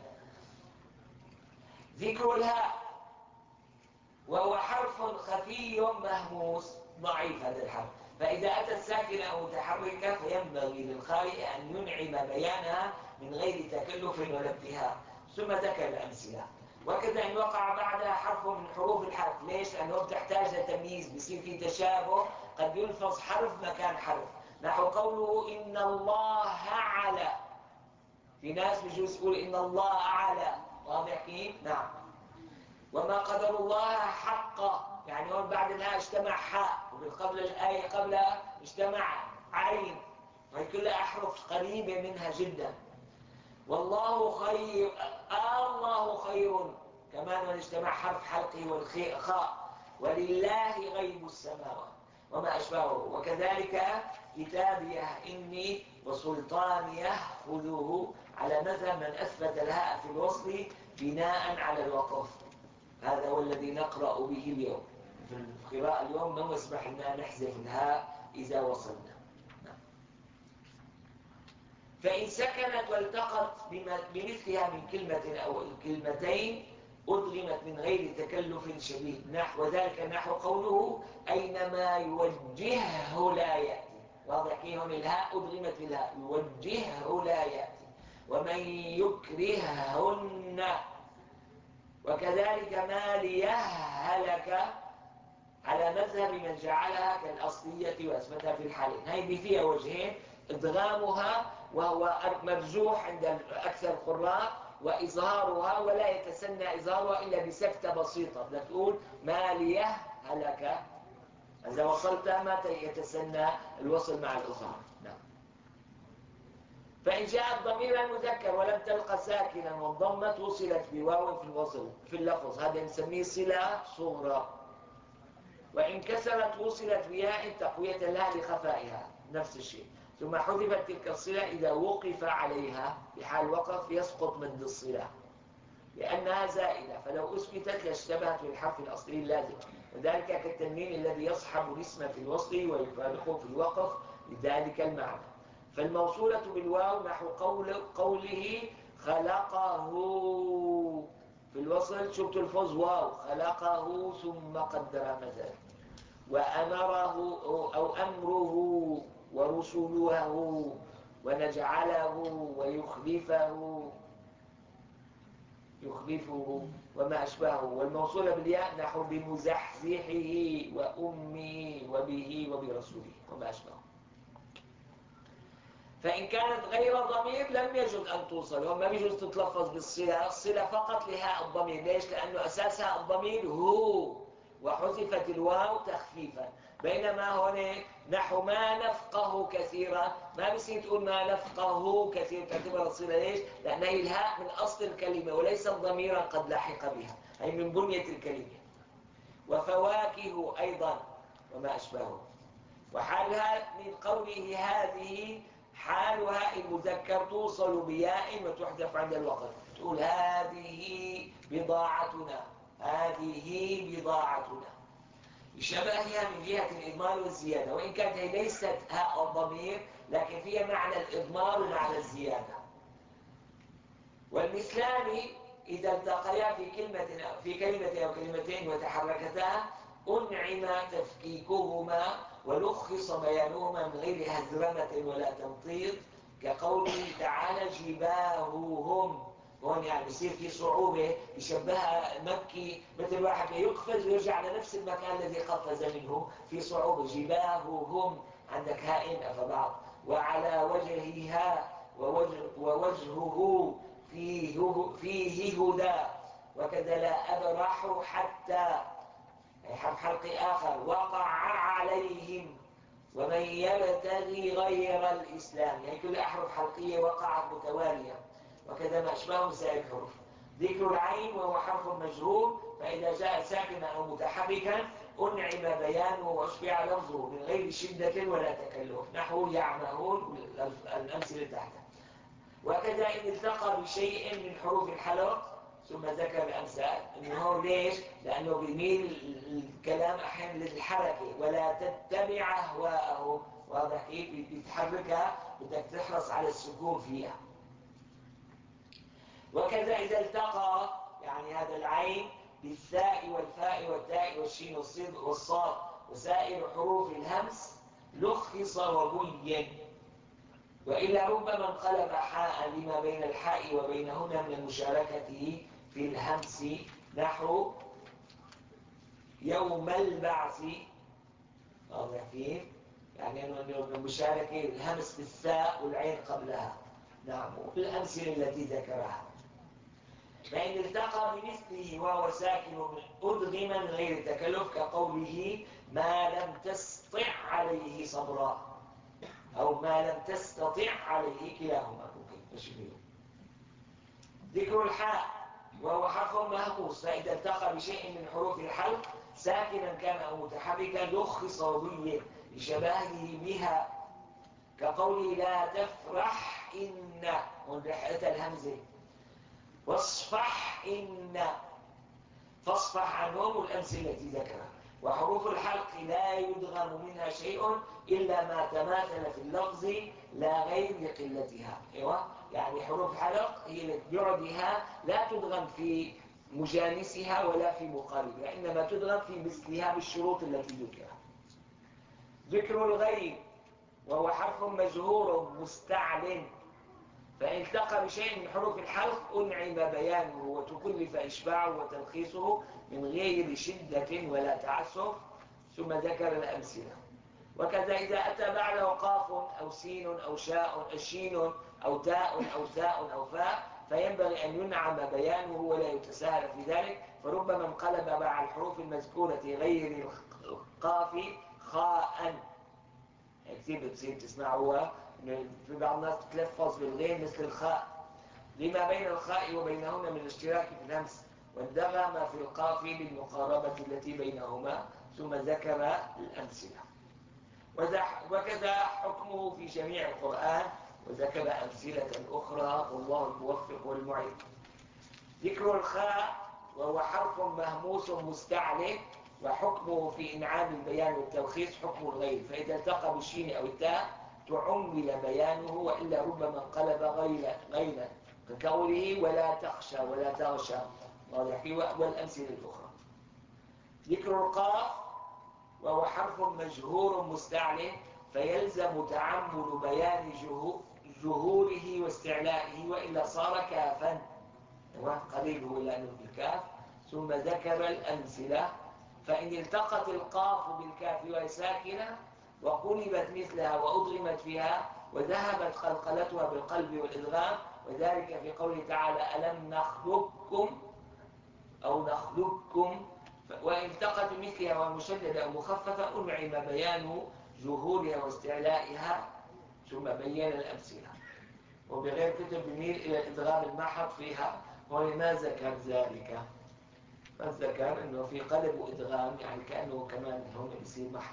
ذكر الهاء وهو حرف خفي مهموس ضعيف هذا الحرف، فإذا أتت ساكنة أو متحركة فينبغي للقارئ أن ينعم بيانها من غير تكلف ولا ابتهاج. ثم ذكر الأمثلة. وكذا إن وقع بعدها حرف من حروف الحرف، ليش؟ لأنه بتحتاج لتمييز، بيصير في تشابه، قد يلفظ حرف مكان حرف، نحو قوله إن الله على. في ناس بيجوز يقول إن الله أعلى، واضح كيف؟ نعم. وما قدر الله حقه، يعني هون بعد الهاء اجتمع حاء، وقبل الآية قبلها اجتمع عين، وهي كلها أحرف قريبة منها جدا. والله خير، الله خير، كمان اجتمع حرف حلقه والخاء. ولله غيب السماوات وما أشبهه. وكذلك كتابي إني وسلطاني خذوه، على مذهب من أثبت الهاء في الوصل بناء على الوقف. هذا هو الذي نقرأ به اليوم. في القراءة اليوم ما مسمح لنا نحذف الهاء إذا وصلنا. فإن سكنت والتقت بمثلها من كلمة أو كلمتين أدغمت من غير تكلف شديد، وذلك نحو قوله أينما يوجهه لا يأتي. واضح كيف؟ هون الهاء أدغمت بالهاء، يوجهه لا يأتي. ومن يكرههن. وكذلك ما ليهلك، على مذهب من جعلها كالأصلية وأثبتها في الحالين. هذه فيها وجهين: إدغامها وهو مرجوح عند أكثر القراء، وإظهارها ولا يتسنى إظهارها إلا بسكتة بسيطة. بدك تقول ما ليهلك، إذا وصلت ما يتسنى الوصل مع الإظهار. نعم. فإن جاءت ضميرا مذكر ولم تلقى ساكنا وانضمت وصلت بواو في الوصل في اللفظ، هذا نسميه صلة صغرى. وإن كسرت وصلت بياء تقوية لها لخفائها، نفس الشيء. ثم حذفت تلك الصلة إذا وقف عليها، في حال وقف يسقط مد الصلة لأنها زائدة، فلو أثبتت لاشتبهت بالحرف الأصلي اللازم، وذلك كالتنوين الذي يصحب الاسم في الوصل ويفارقه في الوقف لذلك المعنى. فالموصولة بالواو نحو قوله خلقه في الوصل، شو بتلفظ؟ واو. خلقه ثم قدر مثلا. وأمره أو أمره ورسله ونجعله ويخلفه وما أشبهه. والموصولة بالياء نحو بمزحزحه وأمه وبه وبرسوله وما أشبهه. فإن كانت غير ضمير لم يجوز أن توصل، وما يجوز تتلفظ بالصلة، الصلة فقط لهاء الضمير. ليش؟ لأنه أساسها الضمير هو، وحذفت الواو تخفيفا. بينما هنا نحو ما نفقه كثيرا، ما بصير تقول ما نفقه كثير، تعتبر الصلة. ليش؟ لأن هي الهاء من أصل الكلمة وليس ضميرا قد لحق بها، أي من بنية الكلمة. وفواكه أيضا وما أشبهه. وحالها من قوله هذه، حالها المذكر توصل بياء وتحذف عند الوقت، تقول هذه بضاعتنا، هذه بضاعتنا، لشبهها من جهة الإضمار والزيادة، وإن كانت هي ليست هاء الضمير لكن فيها معنى الإضمار ومعنى الزيادة. والمثلان إذا التقيا في كلمة أو كلمتين وتحركتا أنعم تفكيكهما ولخص بيانهما من غير هزرمة ولا تمطيط، كقوله تعالى جباههم. هون يعني بيصير في صعوبة، يشبهها مكي، مثل واحد يقفز ويرجع لنفس المكان الذي قفز منه، في صعوبة. جباههم عندك هائن فبعض. وعلى وجهها ووجهه فيه هدى. وكذا لا أبرح حتى حرف آخر. وقع عليهم ومن يبتغي غير الإسلام، يعني كل أحرف حلقية وقعت متوالية. وكذا ما أشبه سائر الحروف. ذكر العين وهو حرف مجرور، فإذا جاء ساكنا أو متحركا أنعم بيانه وأشبع لفظه من غير شدة ولا تكلف، نحو يعمهون الأمثلة تحته. وكذا إن التقى بشيء من حروف الحلق ثم ذكر الأمثال. إنه هو ليش؟ لأنه بيميل الكلام أحيانا للحركة ولا تتبع أهواءه. واضح كيف؟ بتحركها، بدك تحرص على السكون فيها. وكذا إذا التقى يعني هذا العين بالثاء والفاء والتاء والشين والصاد وسائر حروف الهمس لخص وبين، وإلا ربما انقلب حاء لما بين الحاء وبينهن من المشاركة في الهمس، نحو يوم البعث. واضح كيف؟ يعني أنه المشاركة الهمس بالثاء والعين قبلها. نعم، الأمثلة التي ذكرها. فإن التقى بمثله وهو ساكن أدغما غير تكلف، كقوله ما لم تستطع عليه صبرا، أو ما لم تستطع عليه، كلاهما ممكن تشبيه. ذكر الحاء وهو حرف مهموس، فإذا التقى بشيء من حروف الحلق ساكنا كان أو متحركا لخص وبين لشباهه بها، كقوله لا تفرح إن والرحلة الهمزة، واصفح إن فاصفح عنهم، والأمثلة التي ذكرها. وحروف الحلق لا يدغم منها شيء إلا ما تماثل في اللفظ لا غير لقلتها. أيوة، يعني حروف الحلق هي بعدها لا تدغم في مجانسها ولا في مقاربها، إنما تدغم في مثلها بالشروط التي ذكرها. ذكر الغيب وهو حرف مجهور مستعل، فإن التقى بشيء من حروف الحلق أنعم بيانه وتكلف إشباعه وتلخيصه من غير شدة ولا تعسف، ثم ذكر الأمثلة. وكذا إذا أتى بعده قاف أو سين أو شين أو تاء أو ثاء أو فاء فينبغي أن ينعم بيانه ولا يتساهل في ذلك، فربما انقلب مع الحروف المذكورة غير القاف خاء. كثير بتصير تسمعوها في بعض الناس تتلفظ بالغين مثل الخاء، لما بين الخاء وبينهما من الاشتراك في الهمس، وانضغم في القاف بالمقاربة التي بينهما، ثم ذكر الأمثلة. وكذا حكمه في جميع القرآن، وذكر أمثلة أخرى، والله الموفق والمعين. ذكر الخاء وهو حرف مهموس مستعلي، وحكمه في إنعام البيان والتلخيص حكم الغير، فإذا التقى بالشين أو التاء تعمل بيانه، وإلا ربما انقلب غيلا، كقوله ولا تخشى ولا تغشى، والأمثلة الأخرى. ذكر القاف وهو حرف مجهور مستعلي، فيلزم تعمل بيان جهوره واستعلائه، وإلا صار كافا، قريبه لأنه بالكاف. ثم ذكر الأمثلة. فإن التقت القاف بالكاف وهي ساكنة وقلبت مثلها وأضغمت فيها وذهبت قلقلتها بالقلب والإدغام، وذلك في قوله تعالى ألم نخلقكم أو نخلقكم، وإن التقت مثلها ومشددة أو مخففة أنعم بيان جهورها واستعلائها، ثم بين الأمثلة. وبغير كتب بميل إلى الإدغام المحض فيها، وما ذكر ذلك، فذكر أنه في قلب وإدغام، يعني كأنه كمان هون بيصير محض.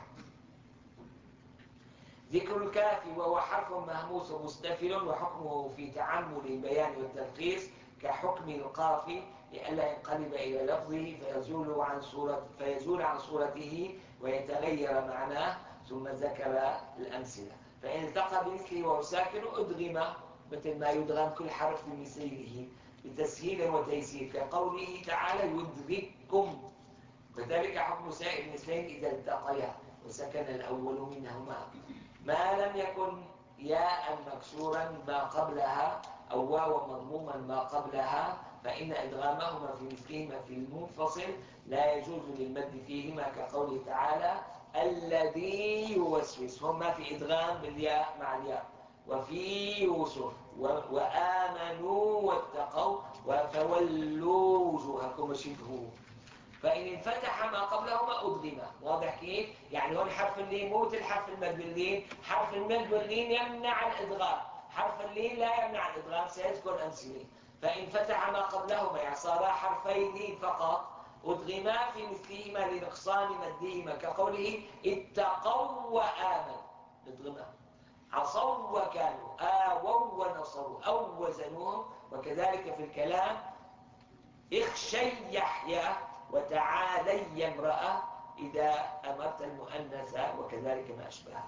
ذكر الكاف وهو حرف مهموس مستفل، وحكمه في تعمل البيان والتلخيص كحكم القاف، لئلا ينقلب إلى لفظه فيزول عن صورته ويتغير معناه، ثم ذكر الأمثلة. فإن التقى بمثله وهو ساكن أدغم، مثل ما يدغم كل حرف بمثله بتسهيل وتيسير، كقوله تعالى يدرككم. وذلك حكم سائر المثلين إذا التقيا وسكن الأول منهما، ما لم يكن ياء مكسورا ما قبلها أو واو مضموما ما قبلها، فإن إدغامهما في مثلهما في المنفصل لا يجوز للمد فيهما، كقوله تعالى الذي يوسوس، هما في إدغام بالياء مع الياء، وفي يوسف وآمنوا واتقوا فولوا وجوهكم شبهه. فإن انفتح ما قبلهما أدغم. واضح كيف؟ يعني هون حرف اللين مو مثل حرف المد باللين، حرف المد باللين يمنع الإدغام، حرف اللين لا يمنع الإدغام، سيذكر أمثلة. فإن فتح ما قبلهما يعني صار حرفي لين فقط أدغما في مثلهما لنقصان مدهما، كقوله اتقوا وآمنوا، ادغما. عصوا وكانوا، آووا ونصروا، أو وزنوهم. وكذلك في الكلام اخشي يحيى وتعالي امرأة إذا أمرت المؤنث، وكذلك ما أشبهه.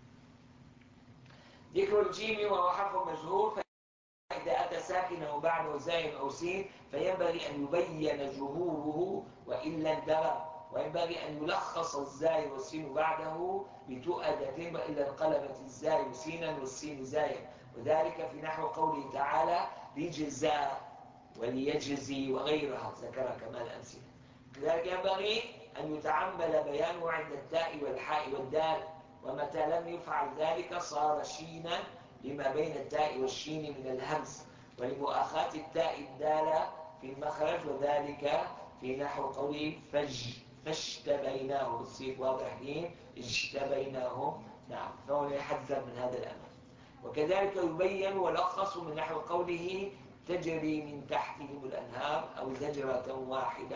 ذكر الجيم وهو حرف مجهور، فإذا أتى ساكنه بعده زاي أو سين فينبغي أن يبين جهوره وإلا اندرى، وينبغي أن يلخص الزاي والسين بعده بتؤدة وإلا انقلبت الزاي سينا والسين زايا، وذلك في نحو قوله تعالى لجزاء وليجزي وغيرها ذكر كما الأمثلة. لذلك ينبغي أن يتعمل بيانه عند التاء والحاء والدال، ومتى لم يفعل ذلك صار شينا لما بين التاء والشين من الهمس، ولمؤاخاة التاء الدالة في المخرج، وذلك في نحو قوله فاجتبيناه بالصيغ واضح دين اجتبيناهم. نعم، فهو يحذر من هذا الأمر. وكذلك يبين ولخص من نحو قوله تجري من تحتهم الأنهار، أو زجرة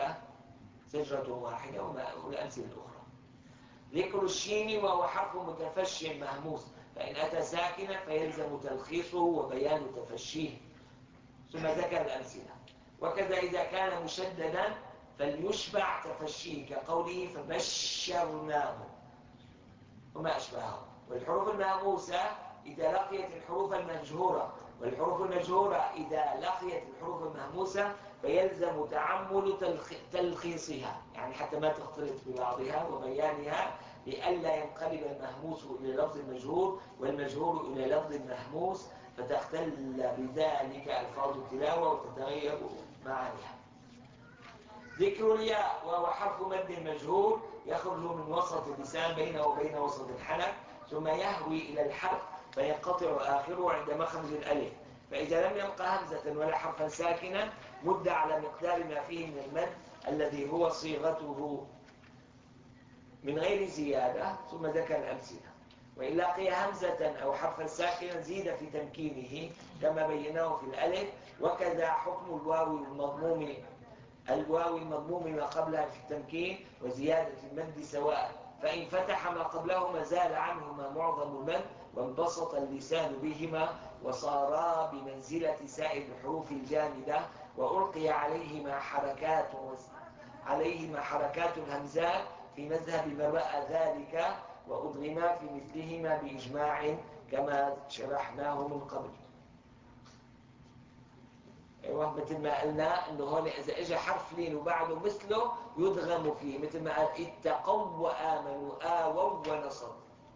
واحدة والأمثلة الأخرى. ذكر الشين وهو حرف متفش مهموس، فإن أتى ساكنا فيلزم تلخيصه وبيان تفشيه، ثم ذكر الأمثلة. وكذا إذا كان مشددا فليشبع تفشيه كقوله فبشرناه وما أشبهه. والحروف المهموسة إذا لقيت الحروف المجهورة، والحروف المجهورة إذا لقيت الحروف المهموسة فيلزم تعمل تلخيصها، يعني حتى ما تختلط ببعضها، وبيانها لئلا ينقلب المهموس إلى لفظ المجهور والمجهور إلى لفظ المهموس، فتختل بذلك ألفاظ التلاوة وتتغير معانيها. ذكر الياء وهو حرف مد مجهور يخرج من وسط اللسان بينه وبين وسط الحلق، ثم يهوي إلى الحلق فينقطع آخره عند مخرج الألف، فإذا لم يلقى همزة ولا حرفا ساكنا مد على مقدار ما فيه من المد الذي هو صيغته من غير زيادة، ثم ذكر الأمثلة. وإن لقي همزة أو حرفا ساكنا زيد في تمكينه كما بيناه في الألف. وكذا حكم الواو المضموم ما قبلها في التمكين وزيادة المد سواء، فإن فتح ما قبلهما زال عنهما معظم المد وانبسط اللسان بهما وصارا بمنزلة سائر الحروف الجامدة، وألقي عليهما حركات الهمزات في مذهب من رأى ذلك، وأضغما في مثلهما بإجماع كما شرحناه من قبل. ايوه، مثل ما قلنا انه هون اذا اجى حرف لين وبعده مثله يدغم فيه، مثل ما قال اتقوا وامنوا آووا ونصروا.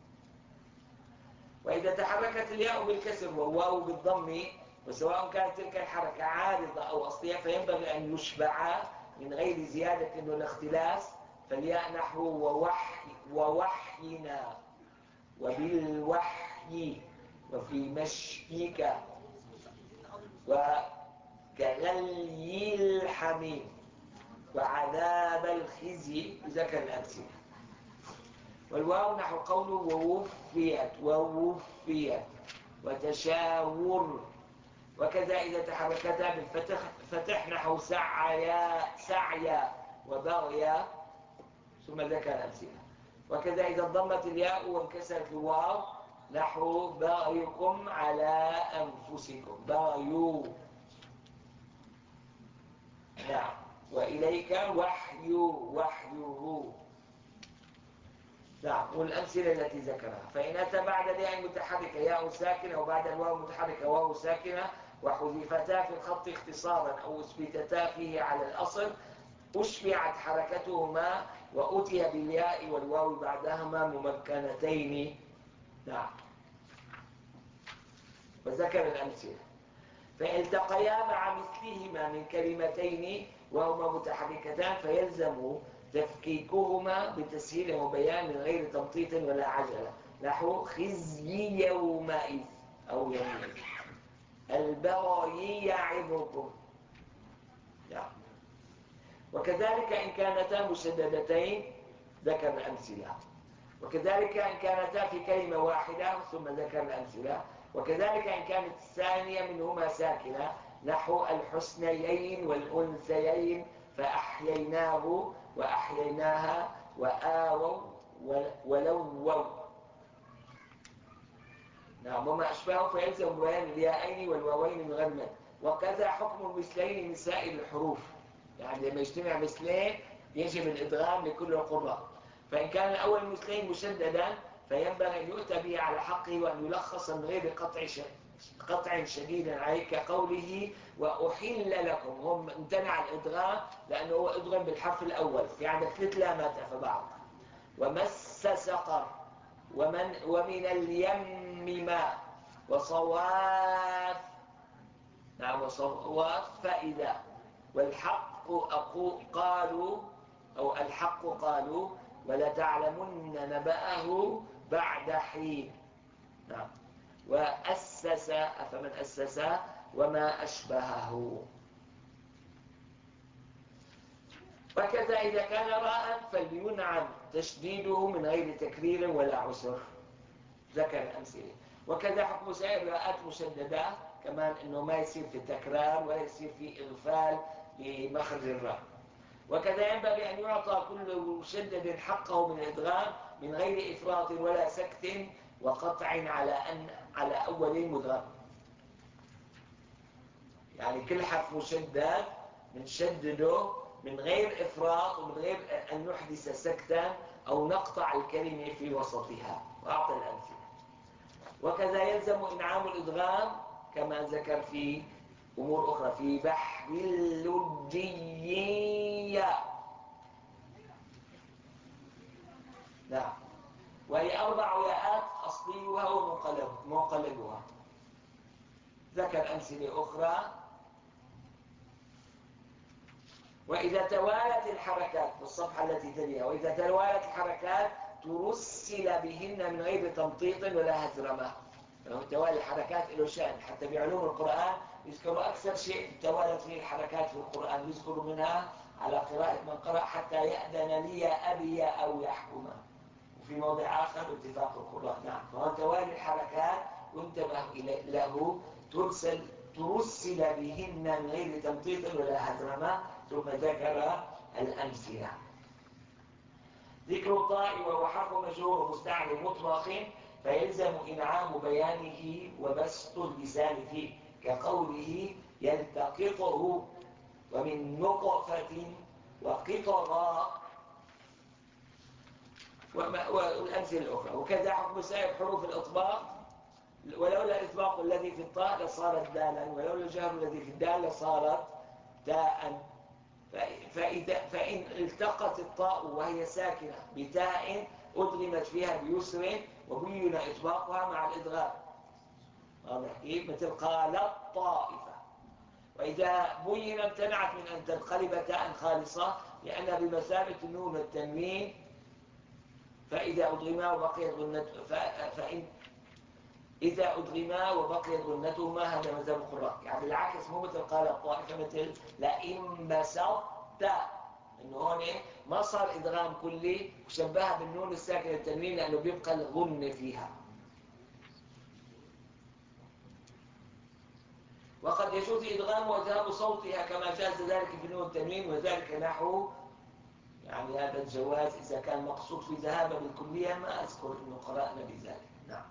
واذا تحركت الياء بالكسر والواو بالضم، وسواء كانت تلك الحركه عارضه او اصليه، فينبغي ان يشبعا من غير زياده ولا اختلاس، فالياء نحو ووحينا وبالوحي وفي مشيك كغلي الحميم وعذاب الخزي ذكر الأمثلة. والواو نحو قوله ووفيت وتشاور. وكذا إذا تحركتا بالفتح نحو سعيا وبغيا، ثم ذكر الأمثلة. وكذا إذا انضمت الياء وانكسرت الواو نحو بغيكم على أنفسكم بغيوا. نعم، وإليك وحيه. نعم، والأمثلة التي ذكرها. فإن أتى بعد الياء المتحركة ياء ساكنة وبعد الواو المتحركة واو ساكنة وحذفتا في الخط اختصارا أو اثبتتا فيه على الأصل أشبعت حركتهما وأتي بالياء والواو بعدهما ممكنتين. نعم، وذكر الأمثلة. فإن التقيا مع مثلهما من كلمتين وهما متحركتان فيلزم تفكيكهما بتسهيل وبيان من غير تمطيط ولا عجلة، نحو خزي يومئذ أو يومئذ البغي يعظكم. وكذلك إن كانتا مشددتين ذكر الأمثلة، وكذلك إن كانتا في كلمة واحدة ثم ذكر الأمثلة، وكذلك إن كانت الثانية منهما ساكنة نحو الحسنيين والأنثيين فأحييناه وأحييناها وآووا ولووا. نعم وما أشبهه فيلزم بيان الياءين والواوين من غير مد. وكذا حكم المثلين من سائر الحروف، يعني لما يجتمع مثلين يجب الإدغام لكل القراء. فإن كان الأول مثلين مشددا فينبغي أن يؤتى به على حقه وأن يلخص من غير قطع شديد عليه، كقوله وأحل لكم. هم امتنع الإدغام لأنه هو إدغم بالحرف الأول، في عندك 3 لامات فبعض. ومس سقر، ومن اليم ماء، وصواف، نعم وصواف فإذا، والحق قالوا أو الحق قالوا ولتعلمن نبأه بعد حين. نعم وأسس، أفمن أسس وما أشبهه. وكذا إذا كان راء فلينعم تشديده من غير تكرير ولا عسر. ذكر الأمثلة. وكذا حكم سائر الراءات مشددة كمان، أنه ما يصير في تكرار ولا يصير في إغفال لمخرج الراء. وكذا ينبغي أن يعطى كل مشدد حقه من الإدغام من غير إفراط ولا سكت وقطع على أول مدغم. يعني كل حرف مشدد بنشدده من غير إفراط ومن غير أن نحدث سكتا أو نقطع الكلمة في وسطها. وأعطى الأمثلة. وكذا يلزم إنعام الإدغام كما ذكر في أمور أخرى، في بحر اللجية. نعم وهي 4 ياءات أصليها ومقلدها. ذكر أمثلة أخرى. وإذا توالت الحركات في الصفحة التي تليها، وإذا توالت الحركات ترسل بهن من غير تمطيط ولا هزرمة. توالي الحركات له شأن، حتى بعلوم القرآن يذكروا أكثر شيء توالت فيه الحركات في القرآن، يذكروا منها على قراءة من قرأ حتى يأذن لي أبي أو يحكم، وفي موضع آخر اتفاق القراء. نعم فهو توالي الحركات وانتبه له ترسل بهن من غير تمطيط ولا هزرمة. ثم ذكر الأمثلة. ذكر الطاء وهو حرف مجرور مستعمل مطلق فيلزم إنعام بيانه وبسط اللسان فيه، كقوله يلتقطه ومن نطفة وقطرا والأمثلة الأخرى. وكذا حكم سائر حروف الإطباق، ولولا الإطباق الذي في الطاء لصارت دالا، ولولا الجهر الذي في الدال لصارت تاء. فإن التقت الطاء وهي ساكنة بتاء أدغمت فيها بيسر وبين إطباقها مع الإدغام. مثل قال الطائفة. وإذا بين امتنعت من أن تنقلب تاء خالصة لأنها بمثابة النون والتنوين، فإذا أدغما وبقيت غنته إذا أدغما وبقيت غنتهما، هذا مذهب القراء. يعني بالعكس مو مثل قال الطائفة مثل لئن بسطت، إنه هون ما صار إدغام كلي وشبهها بالنون الساكنة التنوين لأنه بيبقى الغن فيها. وقد يجوز إدغام وذهاب صوتها كما جاز ذلك في النون التنوين، وذلك نحو، يعني هذا الجواز إذا كان مقصود في ذهابه بالكلية، ما أذكر إنه قرأنا بذلك. نعم.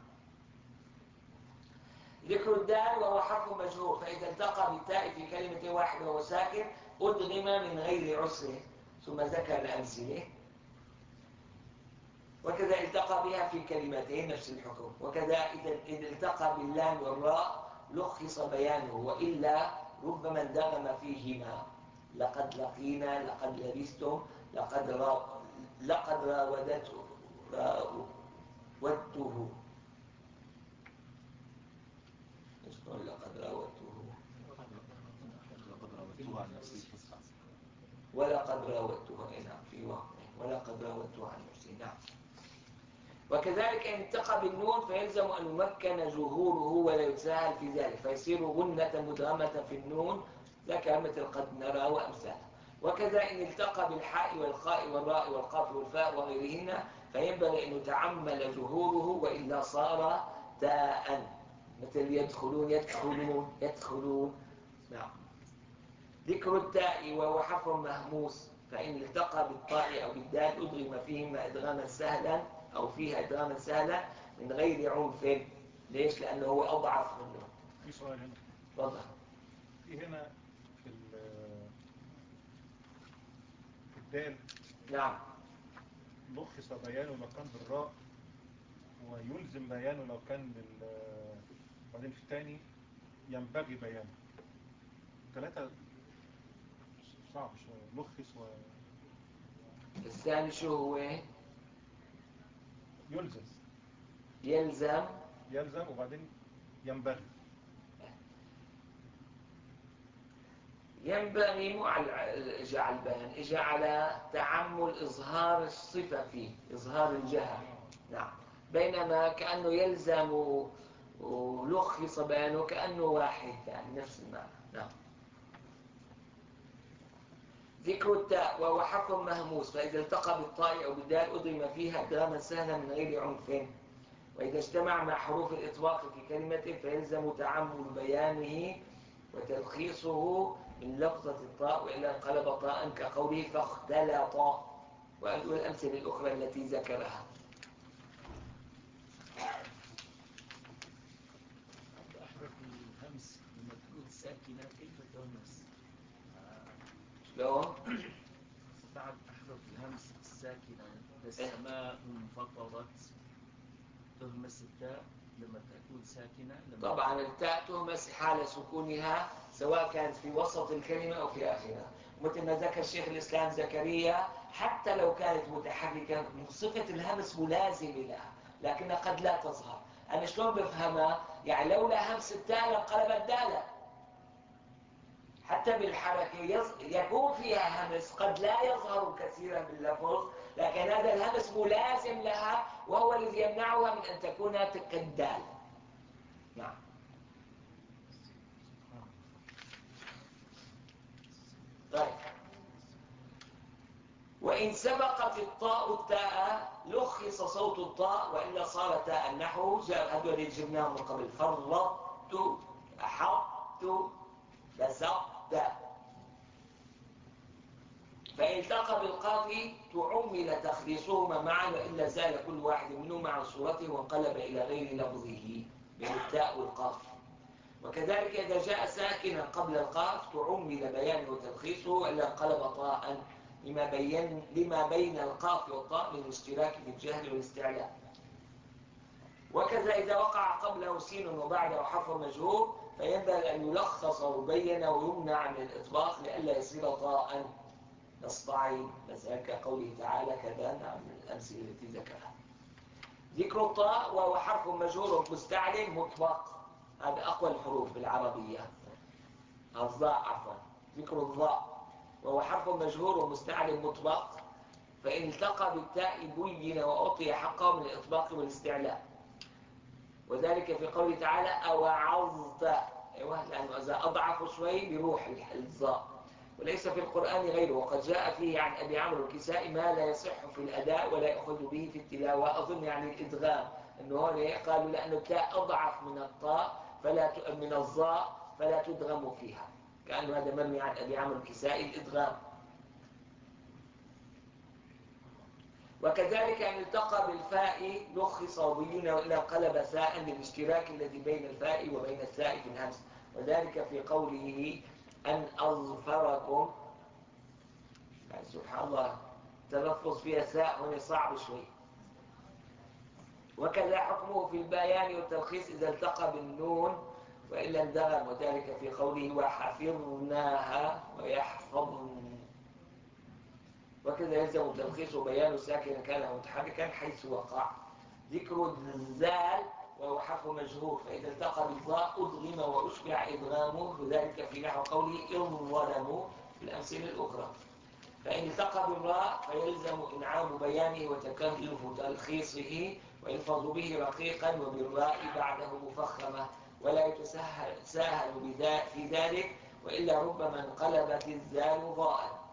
ذكر الدال وهو حرف مجرور، فإذا التقى بالتاء في كلمة واحدة وهو ساكن أدغم من غير عسر. ثم ذكر الأمثلة. وكذا التقى بها في كلمتين نفس الحكم. وكذا إذا التقى باللام والراء لخص بيانه، وإلا ربما اندغم فيهما. لقد لقينا، لقد لبستم، لقد راودته لقد راودته عن نفسي ولقد راودته في وقت ولقد راودته عن نفسي. نعم. وكذلك إن التقى بالنون فيلزم أن يمكن ظهوره ولا يتساهل في ذلك، فيصير غنة مدغمة في النون، ذكر مثل قد نرى وأمثالها. وكذا إن التقى بالحاء والخاء والراء والقاف والفاء وغيرهن فينبغي أن يتعمل ظهوره وإلا صار تاء، مثل يدخلون. نعم. ذكر التاء وهو حرف مهموس، فإن التقى بالطاء أو بالدال أدغم فيهما إدغاما سهلا أو فيها إدغاما سهلا من غير عنف. ليش؟ لأنه هو أضعف منه. في سؤال هنا. تفضل. في هنا في الدال. نعم. لخص بيانه لو كان بالراء، ويلزم بيانه لو كان بعدين في الثاني ينبغي بيانه. ثلاثة صعب شوية. لخص الثاني شو هو؟ يلزم. يلزم وبعدين ينبغي. ينبغي مو اجى على البيان، اجى على تعمل إظهار الصفة فيه، إظهار الجهة. نعم. بينما كأنه يلزم ولخص بيانه كأنه واحد، يعني نفس المعنى. نعم. ذكر التاء وهو حرف مهموس، فإذا التقى بالطاء أو بالدال أضم فيها إدغاما سهلا من غير عنف، وإذا اجتمع مع حروف الإطلاق في كلمة فيلزم تعمل بيانه وتلخيصه من لفظة الطاء، وإلا انقلب طاء كقوله فاختلط، والأمثلة الأخرى التي ذكرها. أحرف الهمس لما تكون ساكنة كيف تهمس؟ شلون؟ بعد أحرف الهمس الساكنة السماء فطرت، تهمس التاء لما تكون ساكنة. طبعا التاء تهمس حال سكونها سواء كانت في وسط الكلمة أو في آخرها، مثل ما ذكر شيخ الإسلام زكريا، حتى لو كانت متحركة صفة الهمس ملازمة لها لكنها قد لا تظهر. أنا شلون بفهمها؟ يعني لولا همس التاء لانقلبت دالة. حتى بالحركة يكون فيها همس قد لا يظهر كثيرا باللفظ، لكن هذا الهمس ملازم لها وهو الذي يمنعها من أن تكون كالدال. نعم. طيب. وإن سبقت الطاء التاء لخص صوت الطاء وإلا صار تاء، نحو هذول اللي جبناهم من قبل: فرطت، أحطت، بسطت. فإن التقى بالقاف تعمل تخليصهما معا، وإلا زال كل واحد منهما عن صورته وانقلب إلى غير لفظه من التاء والقاف. وكذلك إذا جاء ساكنا قبل القاف تعمل بيانه وتلخيصه، وإلا انقلب طاء لما بين القاف والطاء من الاشتراك في الجهل والاستعلاء. وكذا إذا وقع قبله سين وبعده حرف مجهور فينبغي أن يلخص ويبين ويمنع من الإطلاق لئلا يصير طاء نصطعين، مثلا كقوله تعالى كذا. من الأمثلة التي ذكرها. ذكر الطاء وهو حرف مجهور مستعل مطلق، هذا أقوى الحروف بالعربية. الضاء عفوا. ذكر الضاء وهو حرف مجهور ومستعل مطلق، فإن التقى بالتاء بين وأعطي حقه من الإطلاق والاستعلاء، وذلك في قوله تعالى أوعظت. أيوة، لأنه إذا أضعف شوي بيروح الضاء. وليس في القرآن غيره، وقد جاء فيه عن أبي عمرو الكسائي ما لا يصح في الأداء ولا يأخذ به في التلاوة. أظن يعني الإدغام، أنه قالوا لأنه التاء أضعف من الطاء من الظاء فلا تدغم فيها، كأنه هذا مروي عن أبي عمرو الكسائي الإدغام. وكذلك أن التقى بالفاء لخص وبين وإلا انقلب ساء للاشتراك الذي بين الفاء وبين الساء في الهمس، وذلك في قوله أن أظفركم. يعني سبحان الله تلفظ فيها ساء هنا صعب شوي. وكذا حكمه في البيان والتلخيص إذا التقى بالنون وإلا اندغم، وذلك في قوله وحفظناها ويحفظن. وكذا يلزم التلخيص وبيان ساكنا كان متحركا حيث وقع. ذكر الزال وهو حرف مجهور، فإذا التقى بالضاء أدغم وأشبع إدغامه، وذلك في نحو قوله إن ظلموا في الأمثلة الأخرى. فإن التقى بالراء فيلزم إنعام بيانه وتكلف تلخيصه، ويلفظ به رقيقا وبالراء بعده مفخمة، ولا يتساهل في ذلك، وإلا ربما انقلبت الزال ضاء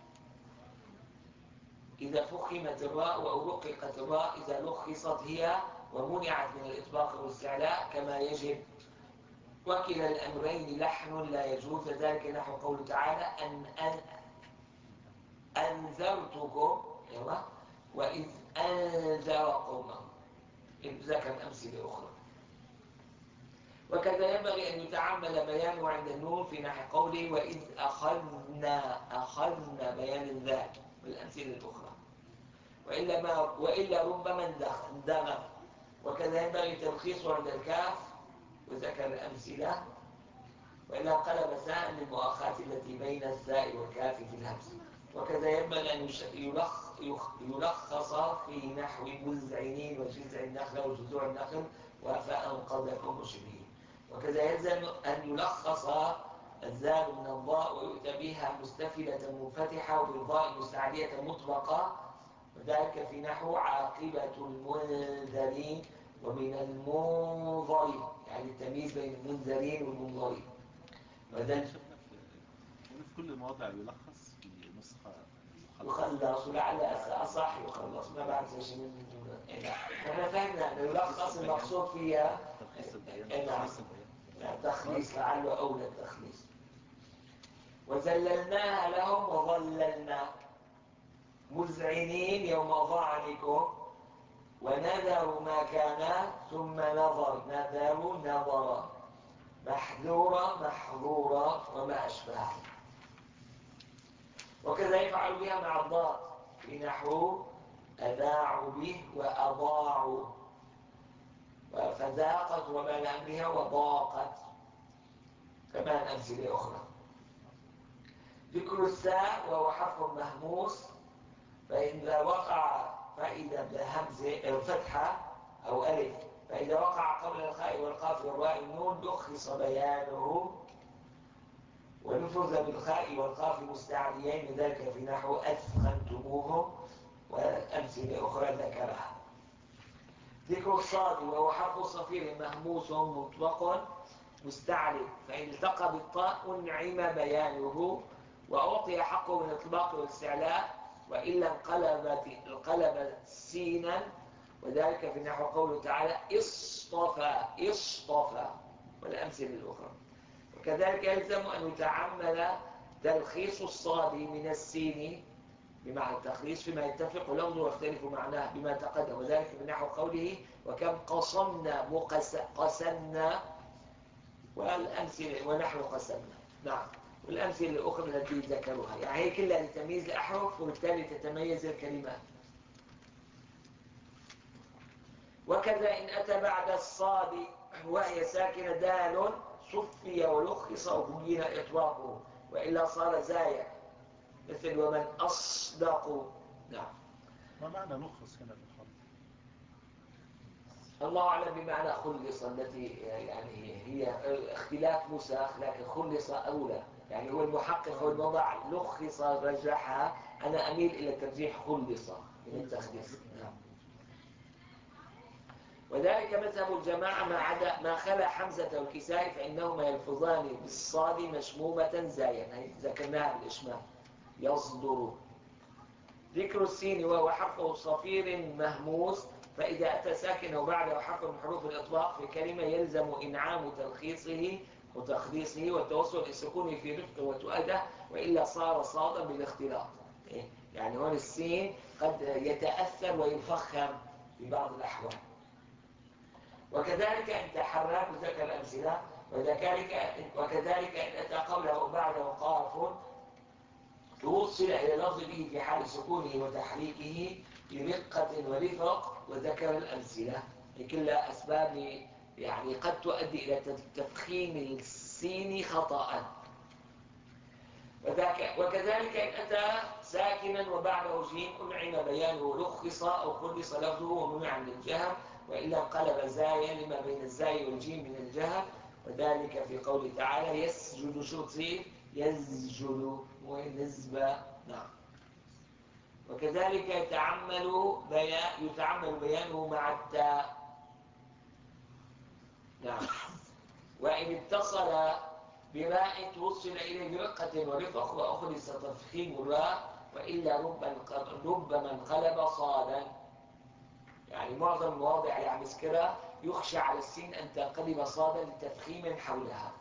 إذا فخمت الراء أو رققت الراء إذا لخصت هي ومنعت من الإطلاق والاستعلاء كما يجب. وكلا الأمرين لحن لا يجوز، ذلك نحو قوله تعالى أن أنذرتكم وإذ أنذر قومه. إن ذكر أمثلة أخرى. وكذا ينبغي أن يتعمل بيانه عند النون في نحو قوله وإذ أخذنا بيان الذات والأمثلة الأخرى، وإلا ربما اندمج. وكذا ينبغي تلخيصه عند الكاف وذكر الأمثلة، وإلا انقلب ساء للمؤاخاة التي بين الثاء والكاف في الهمز. وكذا ينبغي أن يلخص في نحو مذعنين وجذع النخل وجذوع النخل وفاء قبلكم مشبهين. وكذا يلزم أن يلخص الزال من الضاء ويؤتى بها مستفلة منفتحة وبالضاء مستعلية مطلقة، وذلك في نحو عاقبة المنذرين ومن المنظرين، يعني التمييز بين المنذرين والمنظرين. وذلك في كل مواضع يلخص في نسخة يخلص، ولعل أصح يخلص، ما بعد شيء من احنا فهمنا أنه يلخص المقصود فيها التخليص، لعله أولى التخليص. وذللناها لهم وظللنا مذعنين يوم ظعنكم ونذروا ما كان ثم نذروا نظرا محذورا محظورا وما أشبهه. وكذا يفعل بها مع الضاد في نحو أذاعوا به وأضاعوا، فذاقت وما لأمرها وضاقت، كمان أمثلة أخرى. ذكر الساء وهو حرف مهموس، فإذا بهمزة فتحة أو ألف، فإذا وقع قبل الخاء والقاف والراء النون لخص بيانه ونفذ بالخاء والقاف مستعليين، وذلك في نحو أثخنتموهم وأمثلة أخرى ذكرها. ذكر الصاد وهو حرف صفير مهموس مطلق مستعلي، فإن التقى بالطاء أنعم بيانه وأعطي حقه من الإطلاق والاستعلاء، وإلا انقلب سينا، وذلك في نحو قوله تعالى اصطفى والأمثلة الأخرى. وكذلك يلزم أن يتعمل تلخيص الصاد من السين بمعنى التخليص فيما يتفق لفظه ويختلف معناه بما تقدم، وذلك من نحو قوله وكم قصمنا قسمنا والأمثلة ونحن قسمنا. نعم، والأمثلة الأخرى التي ذكروها، يعني هي كلها لتمييز الأحرف وبالتالي تتميز الكلمات. وكذا إن أتى بعد الصاد وهي ساكنة دال صفي ولخص وبين إطلاقه، وإلا صار زايا مثل ومن أصدق. نعم. ما معنى لخص هنا في الحرف؟ الله أعلم بمعنى خلص، التي يعني هي اختلاف نسخ، لكن خلص أولى، يعني هو المحقق والوضع لخص رجحها، أنا أميل إلى ترجيح خلص من التخليص. نعم. وذلك مذهب الجماعة ما خلا حمزة والكسائي، فإنهما يلفظان بالصاد مشمومة زايا، هي ذكرناها بالإشمام يصدر. ذكر السين وهو حرف صفير مهموس، فإذا أتى ساكن وبعده حرف من حروف الإطلاق في كلمة يلزم إنعام تلخيصه وتخليصه والتوصل لسكونه في رفق وتؤدة، وإلا صار صادا بالاختلاط. يعني هون السين قد يتأثر ويفخم في بعض الأحوال. وكذلك إن تحرك ذكر الأمثلة، وكذلك إن أتى قبله وبعده قاف توصل إلى لفظ به في حال سكونه وتحريكه برقة ورفق، وذكر الأمثلة. كلها أسباب يعني قد تؤدي إلى تفخيم السين خطأ. وكذلك إن أتى ساكنا وبعده جيم أنعم بيانه لخص أو خلص لفظه ومنع من الجهر، وإلا انقلب زايا لما بين الزاي والجيم من الجهر، وذلك في قوله تعالى يسجد شرطي يسجد ونسبة. نعم. وكذلك يتعمل بيانه مع التاء. نعم. وإن اتصل بماء توصل إليه برقة ورفق وأخلص تفخيم الراء، وإلا ربما انقلب صادا، يعني معظم المواضع اللي عم يذكرها يخشى على السين أن تنقلب صادا لتفخيم حولها.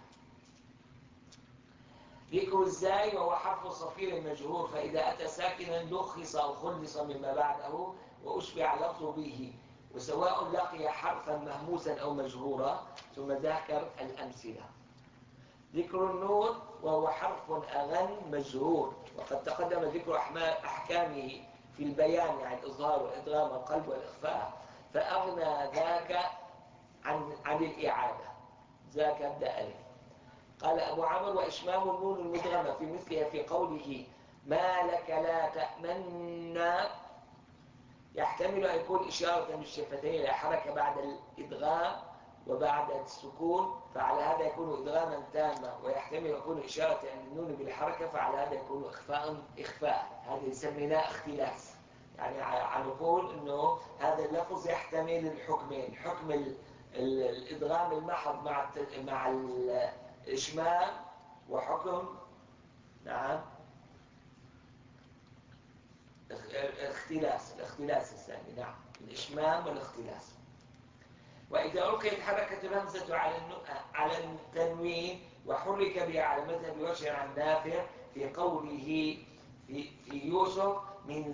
ذكر الزاي وهو حرف صفير مجهور، فإذا أتى ساكنا لخص أو خلص مما بعده وأشبع لفظه به، وسواء لقي حرفا مهموسا أو مجهورا، ثم ذكر الأمثلة. ذكر النون وهو حرف أغن مجرور، وقد تقدم ذكر أحكامه في البيان عن الإظهار والإدغام والقلب والإخفاء، فأغنى ذاك عن الإعادة. ذاك ابدأ ألف. قال أبو عمرو: وإشمام النون المدغمة في مثلها في قوله ما لك لا تأمنا، يحتمل أن يكون إشارة بالشفتين إلى حركة بعد الإدغام وبعد السكون، فعلى هذا يكون إدغاما تاما، ويحتمل أن يكون إشارة النون بالحركة، فعلى هذا يكون إخفاء. هذا يسميناه اختلاس. يعني على نقول أنه هذا اللفظ يحتمل الحكمين: حكم الإدغام المحض مع الإشمام، وحكم الاختلاس الثاني. الإشمام والاختلاس. وإذا ألقيت حركة الهمزة على التنوين وحرك بها على مذهب وجه عن نافع في قوله في يوسف من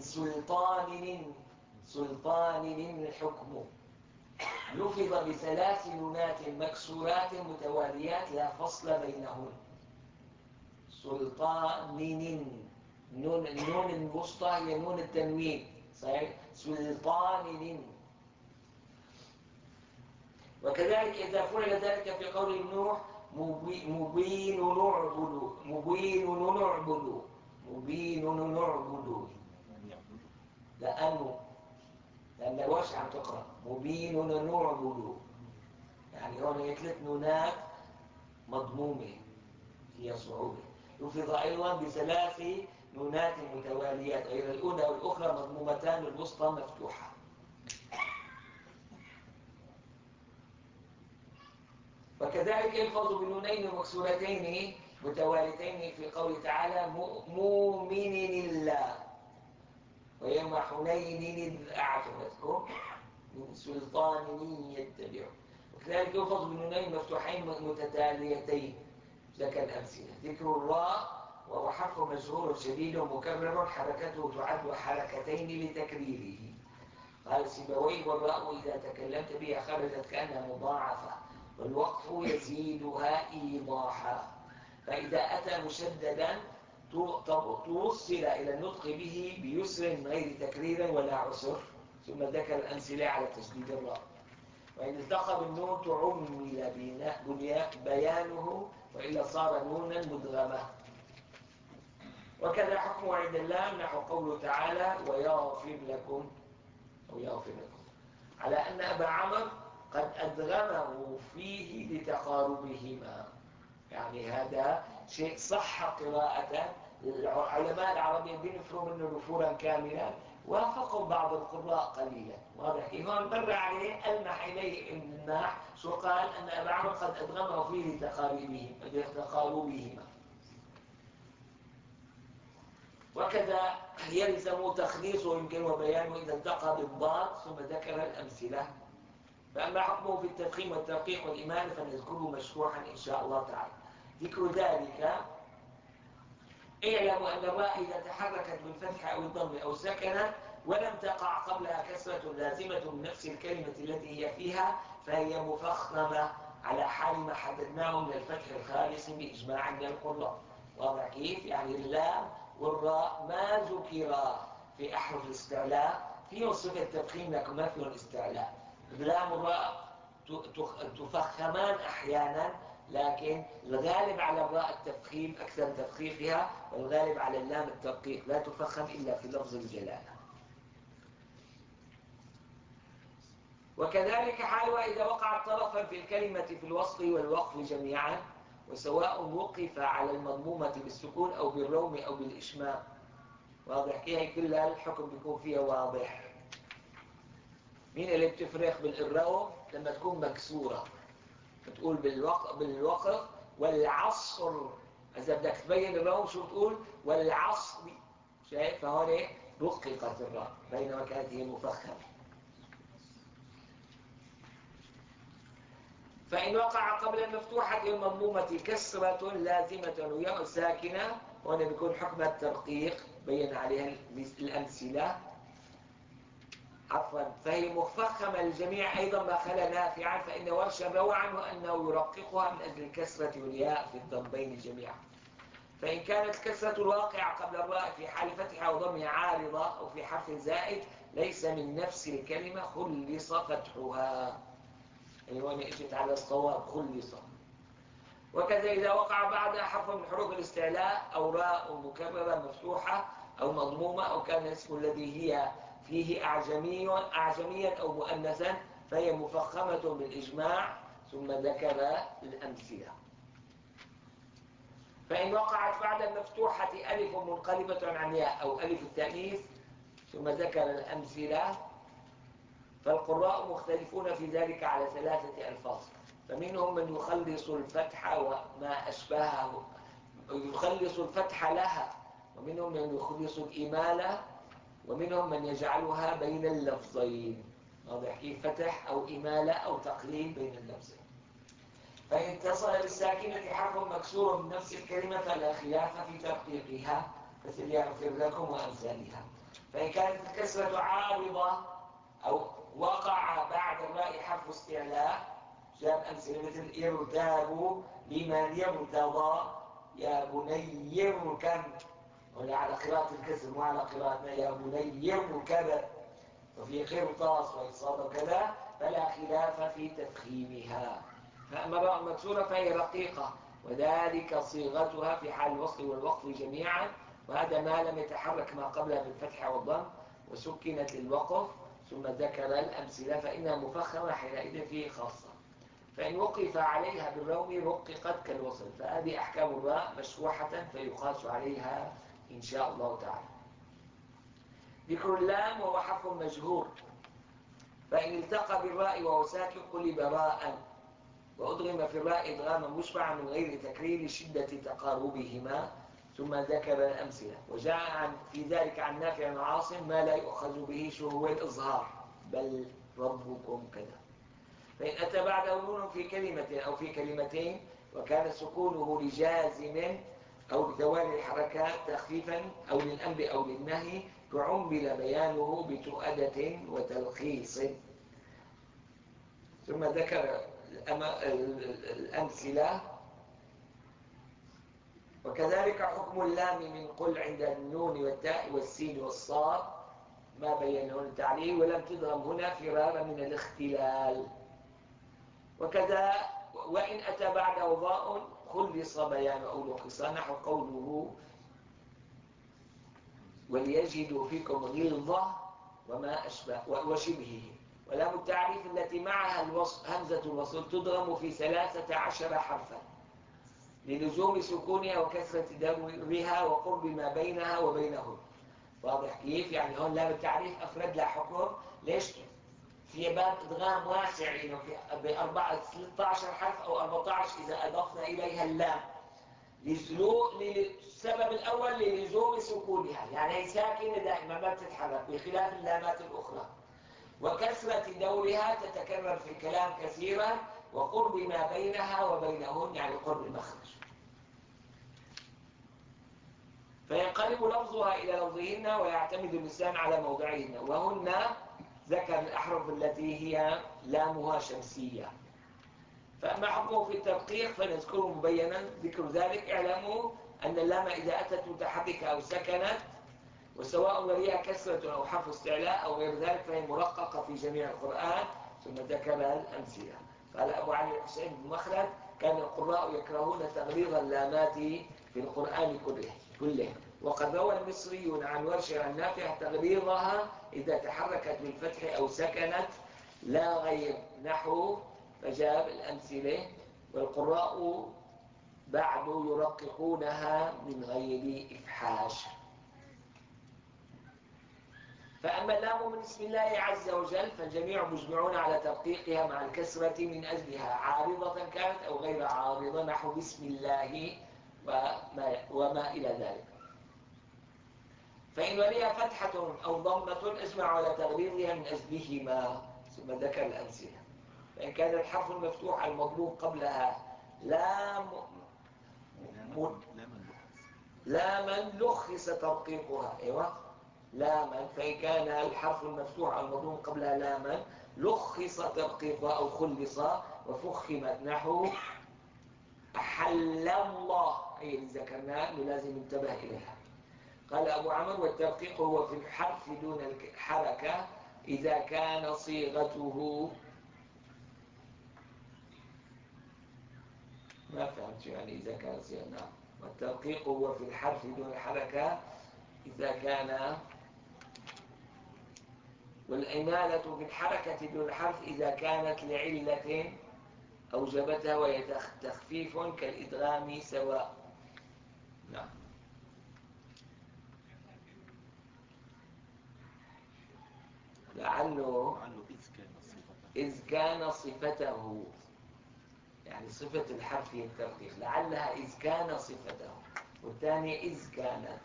سلطان الحكم، لفظ بثلاث نونات مكسورات متواليات لا فصل بينهن. سلطان، النون الوسطى هي نون التنوين، صحيح؟ سلطان. وكذلك إذا فعل ذلك في قول نوح مبين نعبد، لأن الوش عم تقرأ مبين نعبد، يعني هون ثلاث نونات مضمومة فيها صعوبة. لفظ أيضا بثلاث نونات متواليات غير الأولى والأخرى مضمومتان، الوسطى مفتوحة. وكذلك يلفظ بالنونين المكسورتين متواليتين في قوله تعالى مؤمن الله، ويوم حنين إذ أعجبتكم من سلطان يتبع. وكذلك يلفظ بالنونين مفتوحين متتاليتين. ذكر الأمثلة: ذكر الراء وهو حرف مجرور شديد مكرر، حركته تعد حركتين لتكريره. قال سيبويه: والراء إذا تكلمت بها خرجت كأنها مضاعفة، والوقف يزيدها إيضاحا. فإذا أتى مشددا توصل إلى النطق به بيسر من غير تكرير ولا عسر. ثم ذكر الأمثلة على تشديد الراء. وإن التقى بالنون تعمل بيانه، وإلا صار نونا مدغمة. وكذا حكمه عند اللام نحو قوله تعالى ويغفر لكم، أو يغفر لكم، على أن أبا عمرو قد أدغمه فيه لتقاربهما. يعني هذا شيء صح قراءة. العلماء العربيين بينفروا منه نفورا كاملا، وافقوا بعض القراء قليلا. واضح كيف؟ هون مر عليه ألمح إليه الماح شو قال؟ أن أبا عمرو قد أدغمه فيه لتقاربهما. وكذا يلزم تخليصه يمكن وبيانه إذا التقى بالضاد، ثم ذكر الأمثلة. فأما حكمه في التفخيم والترقيق والإيمان فنذكره مشروحا إن شاء الله تعالى. ذكر ذلك: اعلموا أن الراء إذا تحركت بالفتح أو الضم أو سكنت ولم تقع قبلها كسرة لازمة من نفس الكلمة التي هي فيها، فهي مفخمة على حال ما حددناه من الفتح الخالص بإجماع من القراء. واضح كيف؟ يعني اللام والراء ما ذكرا في أحرف الاستعلاء فيه صفة تفخيم لكن ما فيه الاستعلاء. اللام والراء تفخمان أحيانا، لكن الغالب على الراء التفخيم أكثر تفخيمها، والغالب على اللام الترقيق، لا تفخم إلا في لفظ الجلالة. وكذلك حالها إذا وقع طرفا في الكلمة في الوصل والوقف جميعا، وسواء وقف على المضمومة بالسكون أو بالروم أو بالإشمام. واضح كيف؟ كلها الحكم بيكون فيها واضح. مين اللي بتفرق بالروم؟ لما تكون مكسورة بتقول بالوقف والعصر. إذا بدك تبين الروم شو بتقول؟ والعصر. شايف؟ فهون رققت الراء بينما كانت هي مفخمة. فإن وقع قبل المفتوحة المضمومة كسرة لازمة وياء ساكنة، هنا بيكون حكم الترقيق بين عليها الأمثلة. عفوا فهي مفخمة للجميع أيضا ما خلا نافعا، فإن ورشا روى عنه أنه يرققها من أجل الكسرة والياء في الضمين جميعا. فإن كانت الكسرة الواقعة قبل الراء في حال فتحها وضمها عارضة أو في حرف زائد ليس من نفس الكلمة خلص فتحها، يعني وين اجت على الصواب خلص. وكذا إذا وقع بعدها حرف من حروف الاستعلاء أو راء مكررة مفتوحة أو مضمومة أو كان الاسم الذي هي فيه أعجميا أو مؤنثا فهي مفخمة بالإجماع. ثم ذكر الأمثلة. فإن وقعت بعد المفتوحة ألف منقلبة عن ياء أو ألف التأنيث ثم ذكر الأمثلة، فالقراء مختلفون في ذلك على 3 ألفاظ. فمنهم من يخلص الفتح وما أشبهه، يخلص الفتح لها، ومنهم من يخلص الإمالة، ومنهم من يجعلها بين اللفظين. واضح كيف؟ فتح أو إمالة أو تقليل بين اللفظين. فإن اتصل بالساكنة حرف مكسور من نفس الكلمة فلا خلاف في ترقيقها مثل يغفر لكم وأمثالها. فإن كانت الكسرة عارضة أو وقع بعد الراء حرف استعلاء جاب أمثلة مثل ارتابوا لمن يرتضى يا بني يركب، ولا على قراءة الكسر وعلى قراءتنا يا بني يركب، وفي قرطاس وإصابة وكذا فلا خلاف في تفخيمها. فأما الراء المكسورة فهي رقيقة وذلك صيغتها في حال الوصل والوقف جميعا، وهذا ما لم يتحرك ما قبلها بالفتح والضم وسكنت الوقف. ثم ذكر الأمثلة فإنها مفخمة حينئذ فيه خاصة. فإن وقف عليها بالروم رققت كالوصل، فهذه أحكام الراء مشروحة فيقاس عليها إن شاء الله تعالى. ذكر اللام وهو حرف مجهور، فإن التقى بالراء وهو ساكن قلب راء وأدغم في الراء إدغاما مشبعا من غير تكرير لشدة تقاربهما. ثم ذكر الأمثلة. وجاء في ذلك عن نافع بن عاصم ما لا يؤخذ به هو الإظهار بل ربكم كذا. فإن أتى بعده نون في كلمة أو في كلمتين وكان سكونه لجازم أو لزوال الحركات تخفيفا أو للأمر أو للنهي فعمل بيانه بتؤدة وتلخيص. ثم ذكر الأمثلة. وكذلك حكم اللام من قل عند النون والتاء والسين والصاد ما بينه التعليل ولم تضرب هنا فرارا من الاختلال. وكذا وإن أتى بعده ضاء خلص بيان أو لخص نحو قوله وليجدوا فيكم غلظة وما أشبه وشبهه. ولام التعريف التي معها همزة الوصل تضرم في 13 حرفا للزوم سكونها وكثرة دورها وقرب ما بينها وبينهم. واضح كيف؟ يعني هون لام التعريف أفرد لها حكم. ليش؟ في باب إدغام واسع ب13 حرف أو 14 إذا أضفنا إليها اللام للسبب الأول للزوم سكونها، يعني هي ساكنة دائما ما بتتحرك بخلاف اللامات الأخرى، وكثرة دورها تتكرر في الكلام كثيرا وقرب ما بينها وبينهن يعني قرب المخرج، فينقلب لفظها إلى لفظهن ويعتمد اللسان على موضعهن. وهن ذكر الأحرف التي هي لامها شمسية. فأما حكمه في التدقيق فنذكره مبينا. ذكر ذلك اعلموا أن اللام إذا أتت متحركة أو سكنت وسواء وليها كسرة أو حرف استعلاء أو غير ذلك فهي مرققة في جميع القرآن. ثم ذكر الأمثلة. قال أبو علي الحسين بن مخلد كان القراء يكرهون تغليظ اللامات في القرآن كله، وقد روى المصريون عن ورش عن نافع تغليظها إذا تحركت بالفتح أو سكنت لا غير نحو. فجاب الأمثلة. والقراء بعد يرققونها من غير إفحاش. فأما اللام من اسم الله عز وجل فالجميع مجمعون على ترقيقها مع الكسرة من أجلها عارضة كانت أو غير عارضة نحو بسم الله وما إلى ذلك. فإن وليها فتحة أو ضمة أجمع على تغليظها من أجلهما. ثم ذكر الأمثلة. فإن كان الحرف المفتوح المضموم قبلها لا من لخص ترقيقها. أيوة لاما، فإن كان الحرف المفتوح أو المضموم قبلها لاما لخص ترقيقها أو خلص وفخمت، نحو أحل الله، أي اللي ذكرناه لازم انتبه إليها. قال أبو عمرو: والترقيق هو في الحرف دون الحركة إذا كان صيغته، ما فهمت يعني إذا كان صيغته، نعم. والترقيق هو في الحرف دون الحركة إذا كان، والإمالة في الحركة دون الحرف إذا كانت لعلة أوجبتها وهي تخفيف كالإدغام سواء. نعم. لعله إذ كان صفته، يعني صفة الحرف هي الترقيق، لعلها إذ كان صفته، والثانية إذ كانت.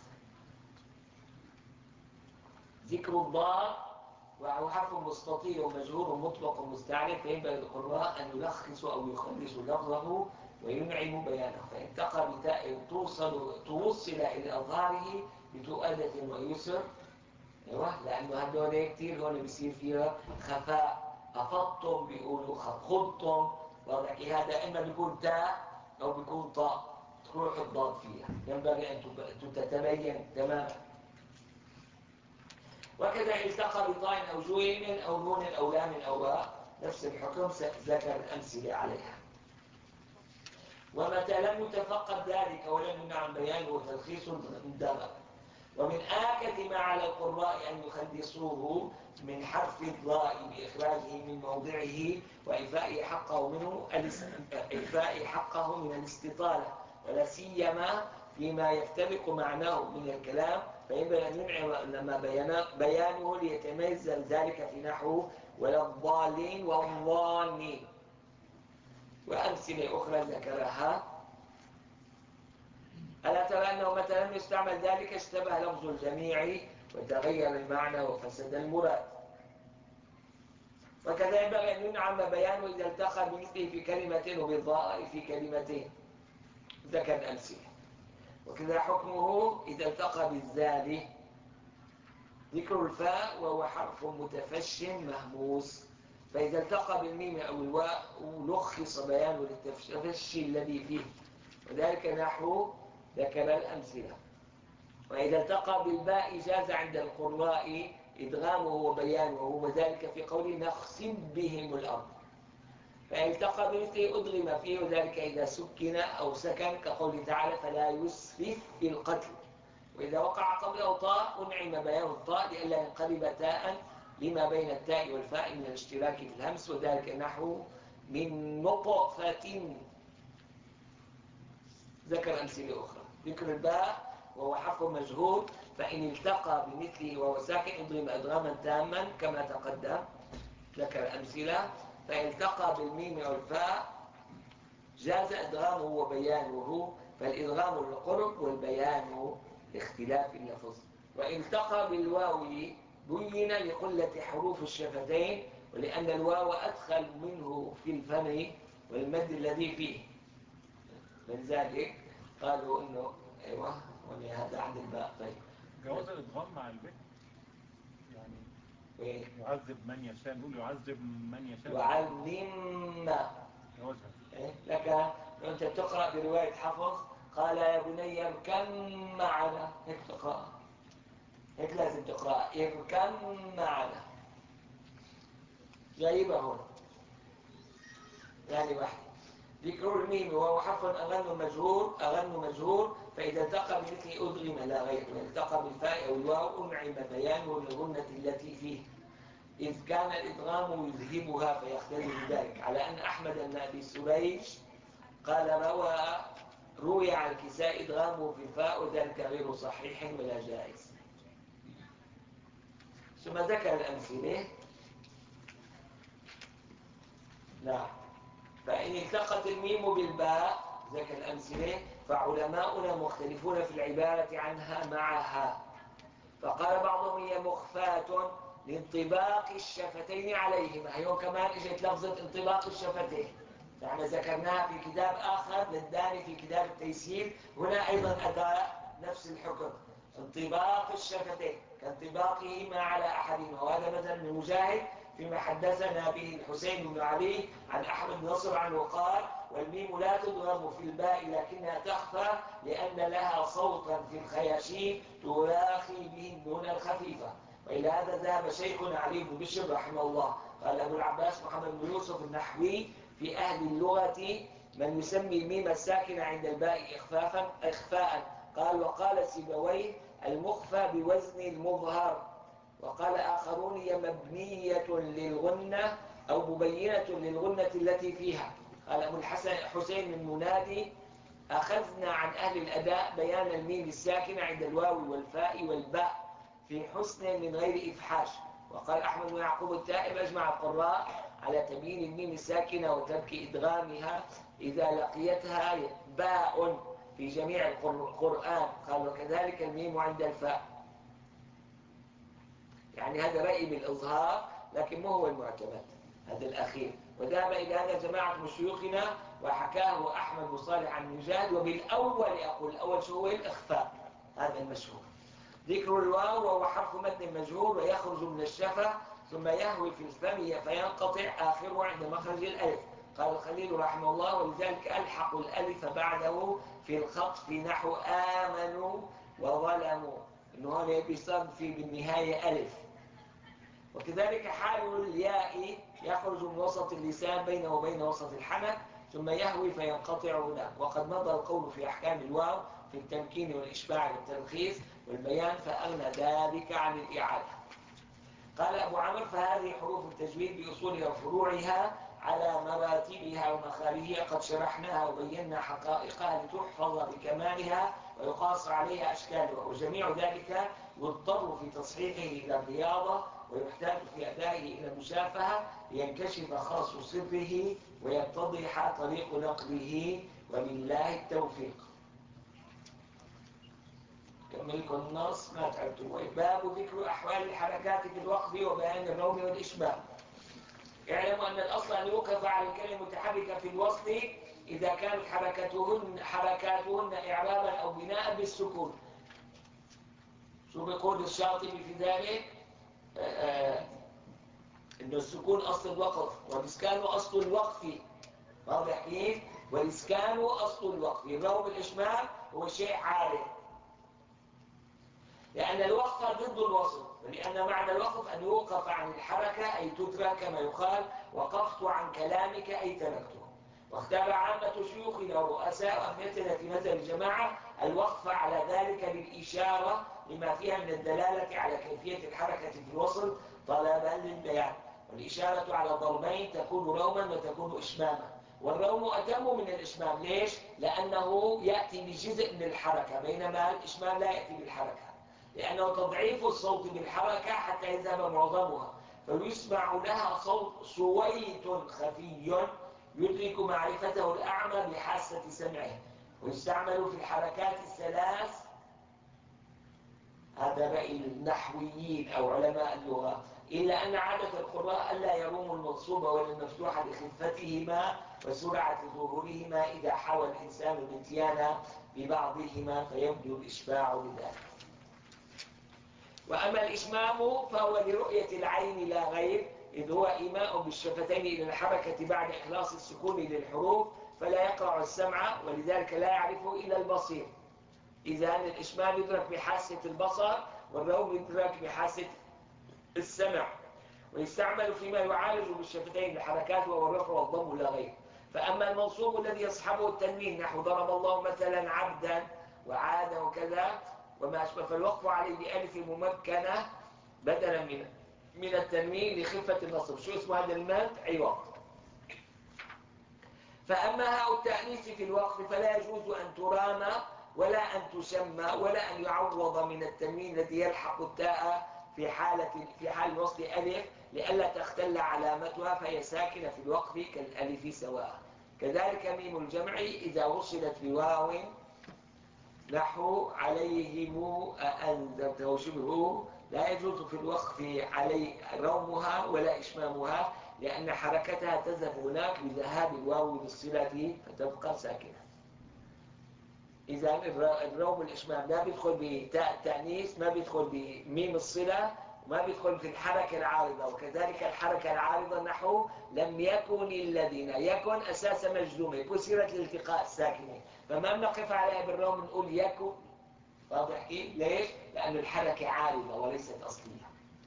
ذكر الضار وهو حرف مستطيل ومجهور مطلق مستعرف، فينبغي للقراء أن يلخصوا أو يخلصوا لفظه وينعموا بيانه، فينتقى بتاء توصل إلى أظهاره بتؤدة ويسر. ايوه، لانه هدول كثير هون بيصير فيها خفاء. افضتم بيقولوا خضتم، واضح؟ هذا اما بيكون تاء او بيكون طاء، تروح الضاد فيها، ينبغي ان تتبين تماما. وكذا التقى بطاء او جويم او نون او لام او راء، نفس الحكم ذكر الامثله عليها. ومتى لم يتفقد ذلك ولم يمنع عن بيانه وتلخيص اندرج. ومن آكد ما على القراء أن يخلصوه من حرف الضاء بإخراجه من موضعه وإيفاء حقه من الاستطالة، ولا سيما فيما يفترق معناه من الكلام، فينبغي أن ينعم لما بيانه ليتميز ذلك في نحو ولا الضالين والظانين. وأمثلة أخرى ذكرها: ألا ترى أنه متى لم يستعمل ذلك اشتبه لفظ الجميع وتغير المعنى وفسد المراد. وكذا ينبغي أن ينعم بيانه إذا التقى بمثله في كلمة وبالضاء في كلمتين، ذكر الأمثلة. وكذا حكمه إذا التقى بالذال. ذكر الفاء وهو حرف متفش مهموس، فإذا التقى بالميم أو الواء لخص بيانه للتفشي الذي فيه، وذلك نحو ذكر الأمثلة. وإذا التقى بالباء جاز عند القراء إدغامه وبيانه، وذلك في قول نخسف بهم الأرض. فإن التقى بمثله أدغم فيه، وذلك إذا سكن أو سكن كقوله تعالى فلا يسرف في القتل. وإذا وقع قبله طاء أنعم بيان الطاء لئلا ينقلب تاء لما بين التاء والفاء من الاشتراك في الهمس، وذلك نحو من نطفة. ذكر أمثلة أخرى. ذكر الباء وهو حرف مجهول، فإن التقى بمثله وهو ساكن اضرم إدغاما تاما كما تقدم، ذكر أمثلة. فإن التقى بالميم والفاء جاز إدغامه وبيانه، فالإدغام للقرب والبيان لاختلاف اللفظ. وإن التقى بالواو بين لقلة حروف الشفتين، ولأن الواو أدخل منه في الفم والمد الذي فيه، من ذلك قالوا إنه أيوة هذا عند الباء. طيب، جواز الإدغام مع البيت يعني إيه؟ يعذب من يشاء، نقول يعذب من يشاء، يعلم جوازها. إيه؟ لك أنت تقرأ برواية حفظ قال يا بني اركن معنا، هيك تقرأ، هيك لازم تقرأ اركن معنا، جايبه هون يعني واحد. ذكر الميم وهو حرف أغن مجهور، فإذا التقى بمثل أدغم لا غير، وإذا التقى بالفاء أو الواو أنعم بيانه للغنة التي فيه، إذ كان الإدغام يذهبها فيختلف ذلك، على أن أحمد بن أبي سريج قال روي عن الكساء إدغامه في الفاء، وذلك غير صحيح ولا جائز. ثم ذكر الأمثلة. نعم. فإن التقت الميم بالباء، ذكر الأمثلة، فعلماؤنا مختلفون في العبارة عنها معها. فقال بعضهم هي مخفاة لانطباق الشفتين عليهما، هي كمان اجت لفظة انطباق الشفتين، نحن ذكرناها في كتاب آخر للداني في كتاب التيسير، هنا أيضا أدى نفس الحكم. انطباق الشفتين كانطباقهما على أحدهما. وهذا مثلا من مجاهد فيما حدثنا به الحسين بن علي عن أحمد نصر عنه قال: والميم لا تضرب في الباء لكنها تخفى لأن لها صوتا في الخياشيم تلاقي به النون الخفيفة. وإلى هذا ذهب شيخنا علي بن بشر رحمه الله. قال أبو العباس محمد بن يوسف النحوي: في أهل اللغة من يسمي الميم الساكنة عند الباء إخفاء. قال: وقال سيبويه: المخفى بوزن المظهر. وقال آخرون: هي مبنية للغنة أو مبينة للغنة التي فيها. قال أبو حسين المنادي: أخذنا عن أهل الأداء بيان الميم الساكنة عند الواو والفاء والباء في حسن من غير إفحاش. وقال أحمد بن يعقوب التائب: أجمع القراء على تبيين الميم الساكنة وترك إدغامها إذا لقيتها باء في جميع القرآن. قال: وكذلك الميم عند الفاء. يعني هذا رأي بالإظهار، لكن ما هو المعتمد هذا الأخير. وذهب إلى هذا جماعة من شيوخنا وحكاه أحمد بن صالح عن مجاهد. وبالأول أقول الأول شو هو الإخفاء، هذا المشهور. ذكر الواو وهو حرف مد مجهور ويخرج من الشفة ثم يهوي في الفم فينقطع آخره عند مخرج الألف. قال الخليل رحمه الله: ولذلك ألحق الألف بعده في الخط في نحو آمنوا وظلموا، إنه هذا بيصاب في بالنهاية ألف. وكذلك حال الياء يخرج من وسط اللسان بينه وبين وسط الحنك ثم يهوي فينقطع هناك. وقد مضى القول في أحكام الواو في التمكين والإشباع والتلخيص والبيان فأغنى ذلك عن الإعادة. قال أبو عمرو: فهذه حروف التجويد بأصولها وفروعها على مراتبها ومخارجها قد شرحناها وبينا حقائقها لتحفظ بكمالها ويقاس عليها أشكالها، وجميع ذلك يضطر في تصحيحه إلى الرياضة ويحتاج في أدائه إلى المشافهة لينكشف خاص سره ويتضح طريق نقله، وبالله التوفيق. كملكم النص ما تعبتم. باب ذكر أحوال الحركات في الوقف وبيان الروم والإشباه. اعلموا أن الأصل أن يوقف على الكلمة المتحركة في الوصل إذا كانت حركاتهن إعرابا أو بناء بالسكون. شو بيقول الشاطبي في ذلك؟ إن السكون أصل الوقف والإسكان أصل الوقف. واضح كيف؟ والإسكان أصل الوقف. الروم والإشباه هو شيء عارض، لأن الوقف ضد الوصل، ولأن معنى الوقف أن يوقف عن الحركة أي تترك، كما يقال: وقفت عن كلامك أي تركته. واختار عامة شيوخنا ورؤساء أمتنا في مذهب الجماعة الوقف على ذلك بالإشارة لما فيها من الدلالة على كيفية الحركة في الوصل طلبا للبيان. والإشارة على ضربين تكون روما وتكون إشماما. والروم أتم من الإشمام. ليش؟ لأنه يأتي بجزء من الحركة بينما الإشمام لا يأتي بالحركة، لأنه تضعيف الصوت بالحركة حتى يذهب معظمها، فيسمع لها صوت صويت خفي يدرك معرفته الأعمى بحاسة سمعه، ويستعمل في الحركات الثلاث. هذا رأي النحويين أو علماء اللغة، إلا أن عادة القراء ألا يروموا المنصوب ولا المفتوح لخفتهما وسرعة ظهورهما إذا حاول الإنسان الاتيان ببعضهما فيبدو الإشباع بذلك. وأما الإشمام فهو لرؤية العين لا غير، إذ هو إيماء بالشفتين إلى الحركة بعد إخلاص السكون للحروف فلا يقرع السمع، ولذلك لا يعرفه إلا البصير. إذا الإشمام يدرك بحاسة البصر والروم يدرك بحاسة السمع، ويستعمل فيما يعالج بالشفتين الحركات وهو الرفع والضم لا غير. فأما المنصوب الذي يصحبه التنوين نحو ضرب الله مثلا عبدا وعادا وكذا وما أشبه، فالوقف عليه بألف ممكنة بدلا من التنوين لخفة النصب. شو اسمه هذا المد؟ عوض. فأما هاء التأنيث في الوقف فلا يجوز أن ترامى ولا أن تسمى ولا أن يعوض من التنوين الذي يلحق التاء في حال الوصل ألف لئلا تختل علامتها فهي ساكنة في الوقف كالألف سواء. كذلك ميم الجمع إذا وصلت بواو نحو عليهم أأنذرته شبهه لا يجوز في الوقف علي رومها ولا إشمامها، لأن حركتها تذهب هناك بذهاب الواو للصلة فتبقى ساكنة. إذا الروم والإشمام لا بيدخل بتاء التأنيث، ما بيدخل بميم الصلة، وما بيدخل في الحركة العارضة. وكذلك الحركة العارضة نحو لم يكن الذين، يكن أساسا مجزومة كسرت لالتقاء الساكنين، فما بنقف عليها بالروم نقول يكن. واضح كيف؟ ليش؟ لأن الحركة عارضة وليست أصلية.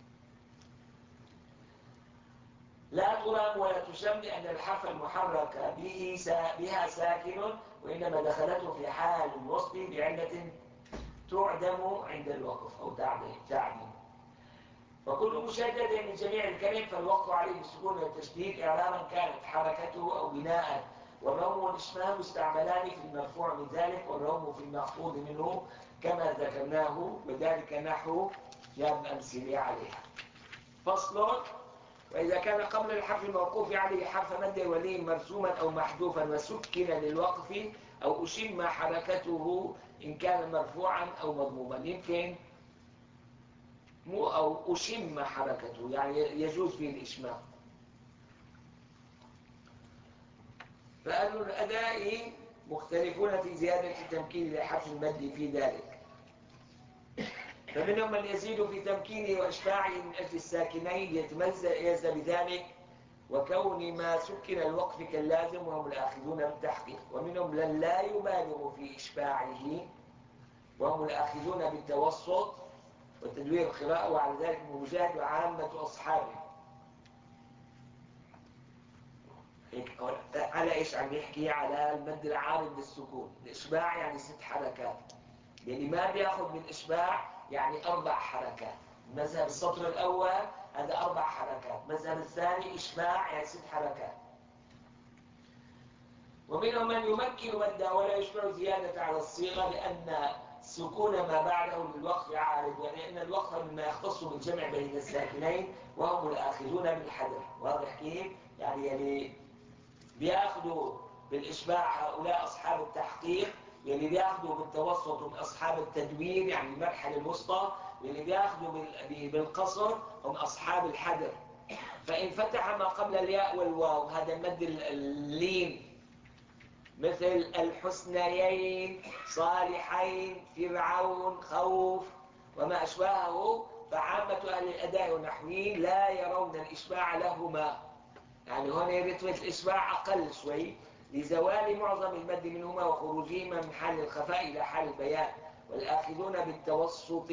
لا ترام ولا تشم لأن الحرف المحرك بها ساكن، وإنما دخلته في حال الوصف بعلة تعدم عند الوقف أو تعدم. وكل مشدد من جميع الكلم فالوقف عليه بالسكون والتشديد إعرابا كانت حركته أو بناء. والروم والإشمام مستعملان في المرفوع من ذلك، والروم في المخفوض منه كما ذكرناه، وذلك نحو جاب أمثلة عليها. فصل: وإذا كان قبل الحرف الموقوف عليه حرف مد ولي مرسوما أو محذوفا وسكن للوقف أو أشم حركته إن كان مرفوعا أو مضموما. يمكن مو أو أشم حركته، يعني يجوز فيه الإشمام. فأهل الأداء مختلفون في زيادة التمكين لحرف المد في ذلك، فمنهم من يزيد في تمكينه وإشباعه من أجل الساكنين يتميز بذلك وكون ما سكن الوقف كاللازم وهم الآخذون بالتحقيق، ومنهم من لا يبالغ في إشباعه وهم الآخذون بالتوسط وتدوير القراءة، وعلى ذلك مجاهد وعامة أصحابه. على إيش عم يحكي؟ على المد العارض للسكون. الإشباع يعني 6 حركات، يعني ما بياخذ بالإشباع يعني 4 حركات. مذهب السطر الأول هذا 4 حركات، مذهب الثاني إشباع يعني 6 حركات. ومنهم من يمكن مدا ولا يشبع زيادة على الصيغة لأن سكون ما بعده للوقف عارض، ولأن الوقف مما يختص بالجمع بين الساكنين وهم الآخذون بالحذر. واضح كيف؟ يعني بياخذوا بالإشباع هؤلاء أصحاب التحقيق، واللي بياخذوا بالتوسط هم أصحاب التدوير يعني المرحلة الوسطى، واللي بياخذوا بالقصر هم أصحاب الحذر. فإن فتح ما قبل الياء والواو هذا مد اللين، مثل الحسنيين، صالحين، فرعون، خوف وما أشباهه، فعامة أهل الأداء والنحويين لا يرون الإشباع لهما، يعني هنا رتبة الإشباع أقل شوي لزوال معظم المد منهما وخروجهما من حال الخفاء إلى حال البيان، والآخذون بالتوسط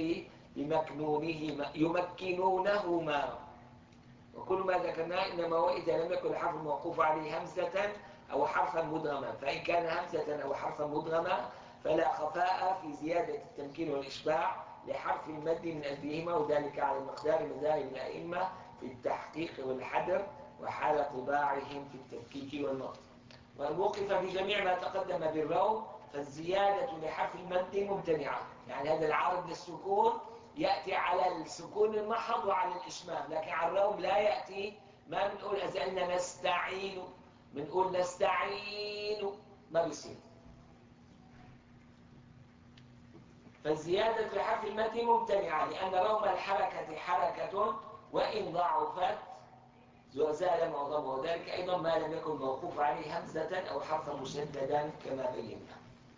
يمكنونهما. وكل ما ذكرناه إنما هو إذا لم يكن الحرف الموقوف عليه همزة أو حرفا مدغما، فإن كان همزة أو حرفا مدغما فلا خفاء في زيادة التمكين والإشباع لحرف المد من أجلهما، وذلك على مقدار مذاهب الأئمة في التحقيق والحذر وحال طباعهم في التفكيك والنطق. والموقف في جميع ما تقدم بالروم فالزيادة لحرف المد ممتنعة، يعني هذا العارض للسكون يأتي على السكون المحض وعلى الإشمام، لكن على الروم لا يأتي. ما بنقول أزلنا نستعين، بنقول نستعين، ما بيصير. فالزيادة لحرف المد ممتنعة لأن روم الحركة حركة وإن ضعفت زال معظمه، وذلك أيضا ما لم يكن موقوف عليه همزة أو حرفا مشددا كما بينا.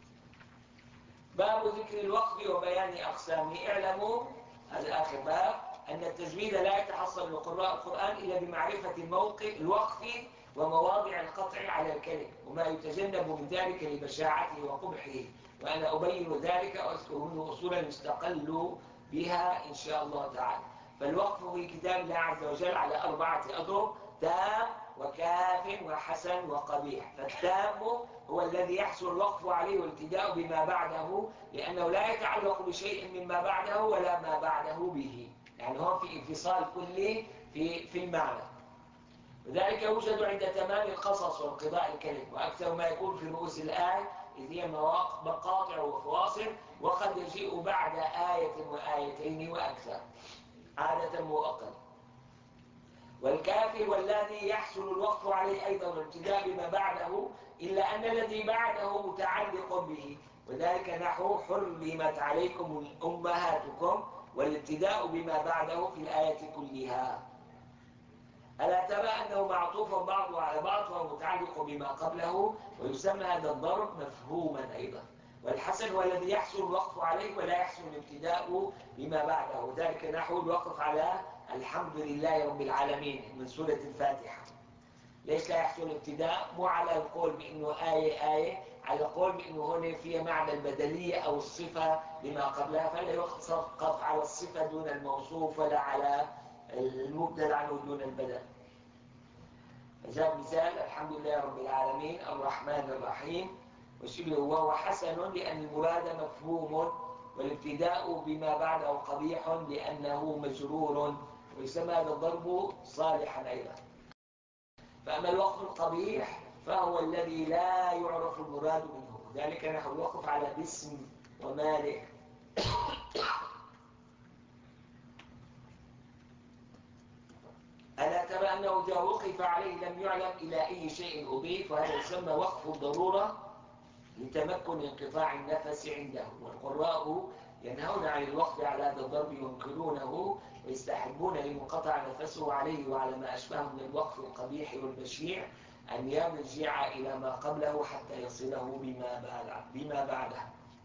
باب ذكر الوقف وبيان أقسامه. اعلموا هذا آخر باب أن التجويد لا يتحصل لقراء القرآن إلا بمعرفة الوقف ومواضع القطع على الكلم وما يتجنب من ذلك لبشاعته وقبحه، وأنا أبين ذلك وأذكر منه أصولا يستقل بها إن شاء الله تعالى. فالوقف في كتاب الله عز وجل على 4 أضرب: تام وكاف وحسن وقبيح. فالتام هو الذي يحصل الوقف عليه والابتداء بما بعده، لأنه لا يتعلق بشيء مما بعده ولا ما بعده به، يعني هو في انفصال كلي في المعنى. وذلك يوجد عند تمام القصص وانقضاء الكلم، وأكثر ما يكون في رؤوس الآية إذ هي مقاطع وفواصل، وقد يجيء بعد آية وآيتين وأكثر عادة وأقل. والكافر والذي يحصل الوقف عليه أيضا الابتداء بما بعده، إلا أن الذي بعده متعلق به، وذلك نحو حرمت عليكم أمهاتكم، والابتداء بما بعده في الآية كلها. ألا ترى أنه معطوف بعضه على بعض وهو متعلق بما قبله، ويسمى هذا الضرب مفهوما أيضا. والحسن هو الذي يحصل الوقف عليه ولا يحصل الابتداء بما بعده، وذلك نحو الوقف على الحمد لله رب العالمين من سورة الفاتحة. ليش لا يحصل الابتداء؟ مو على القول بأنه آية، على القول بأنه هنا فيها معنى البدلية أو الصفة لما قبلها، فلا يوقف على الصفة دون الموصوف ولا على المبدل عنه دون البدل. فجاء مثال الحمد لله رب العالمين الرحمن الرحيم وشبهه، وهو حسن لأن المراد مفهوم، والابتداء بما بعده قبيح لأنه مجرور، ويسمى هذا الضرب صالحا أيضا. فأما الوقف القبيح فهو الذي لا يعرف المراد منه، ذلك نحو الوقف على باسم ومالك. ألا ترى أنه إذا وقف عليه لم يعلم إلى أي شيء أضيف، وهذا يسمى وقف الضرورة لتمكن انقطاع النفس عنده. والقراء ينهون عن الوقف على هذا الضرب وينكرونه ويستحبون لمنقطع نفسه عليه وعلى ما أشبهه من الوقف القبيح والبشيع أن يرجع إلى ما قبله حتى يصله بما بعده.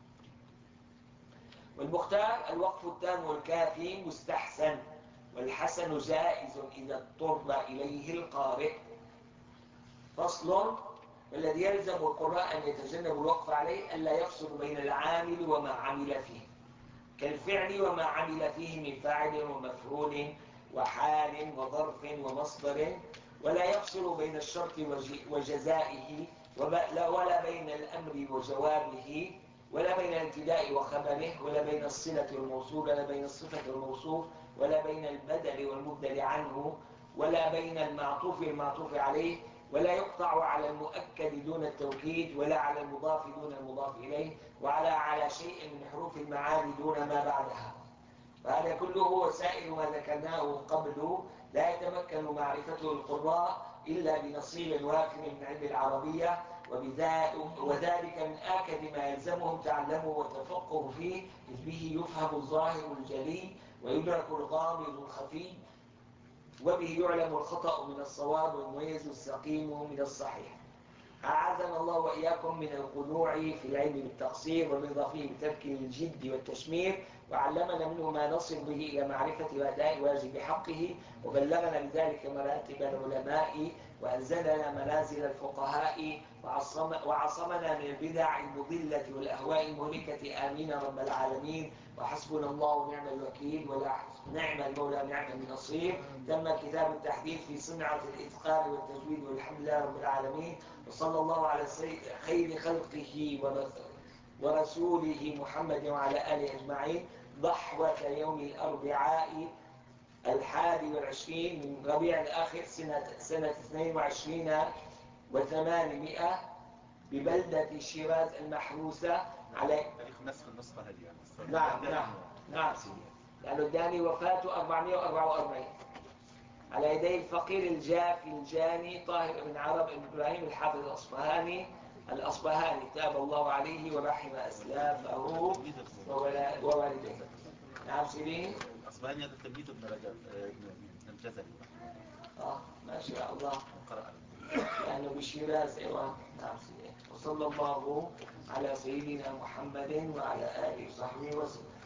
والمختار الوقف التام والكافي مستحسن، والحسن جائز إذا اضطر إليه القارئ. فصل: والذي يلزم القراء أن يتجنبوا الوقف عليه ألا يفصل بين العامل وما عمل فيه، كالفعل وما عمل فيه من فاعل ومفعول وحال وظرف ومصدر، ولا يفصل بين الشرط وجزائه، ولا بين الأمر وجوابه، ولا بين الابتداء وخبره، ولا بين الصلة والموصول، ولا بين الصفة والموصوف، ولا بين البدل والمبدل عنه، ولا بين المعطوف والمعطوف عليه، ولا يقطع على المؤكد دون التوكيد، ولا على المضاف دون المضاف إليه، ولا على شيء من حروف المعاني دون ما بعدها. فهذا كله وسائر ما ذكرناه قبل لا يتمكن معرفته القراء إلا بنصيب واف من علم العربية، وذلك من آكد ما يلزمهم تعلمه وتفقه فيه، إذ به يفهم الظاهر الجلي ويدرك الغامض الخفي، وبه يعلم الخطأ من الصواب والمميز السقيم من الصحيح. أعاذنا الله وإياكم من القنوع في العلم بالتقصير والرضا فيه بترك الجد والتشمير، وعلمنا منه ما نصل به إلى معرفة وأداء واجب حقه، وبلغنا بذلك مراتب العلماء، وأنزلنا منازل الفقهاء، وعصمنا من البدع المضلة والأهواء المهلكة. آمين رب العالمين. وحسبنا الله ونعم الوكيل، نعم المولى ونعم النصير. تم كتاب التحديث في صنعة الإتقان والتجويد، والحمد لله رب العالمين. وصلى الله على خير خلقه ورسوله محمد وعلى آله أجمعين. ضحوة يوم الأربعاء 21 من ربيع الآخر سنة 22 و800 ببلدة شيراز المحروسة على تاريخ نسخ النسخة هذه يعني. نعم يعني الداني وفاته 444 على يدي الفقير الجافي الجاني طاهر بن عرب بن إبراهيم الحافظ الأصبهاني تاب الله عليه ورحم أسلافه ووالديه. نعم سيدي. الأصبهاني هذا تلميذ ابن رجب ابن الجزري ما شاء الله قرأ لأنه بشيراز. أيوة نعم سيدي. وصلى الله على سيدنا محمد وعلى آله وصحبه وسلم.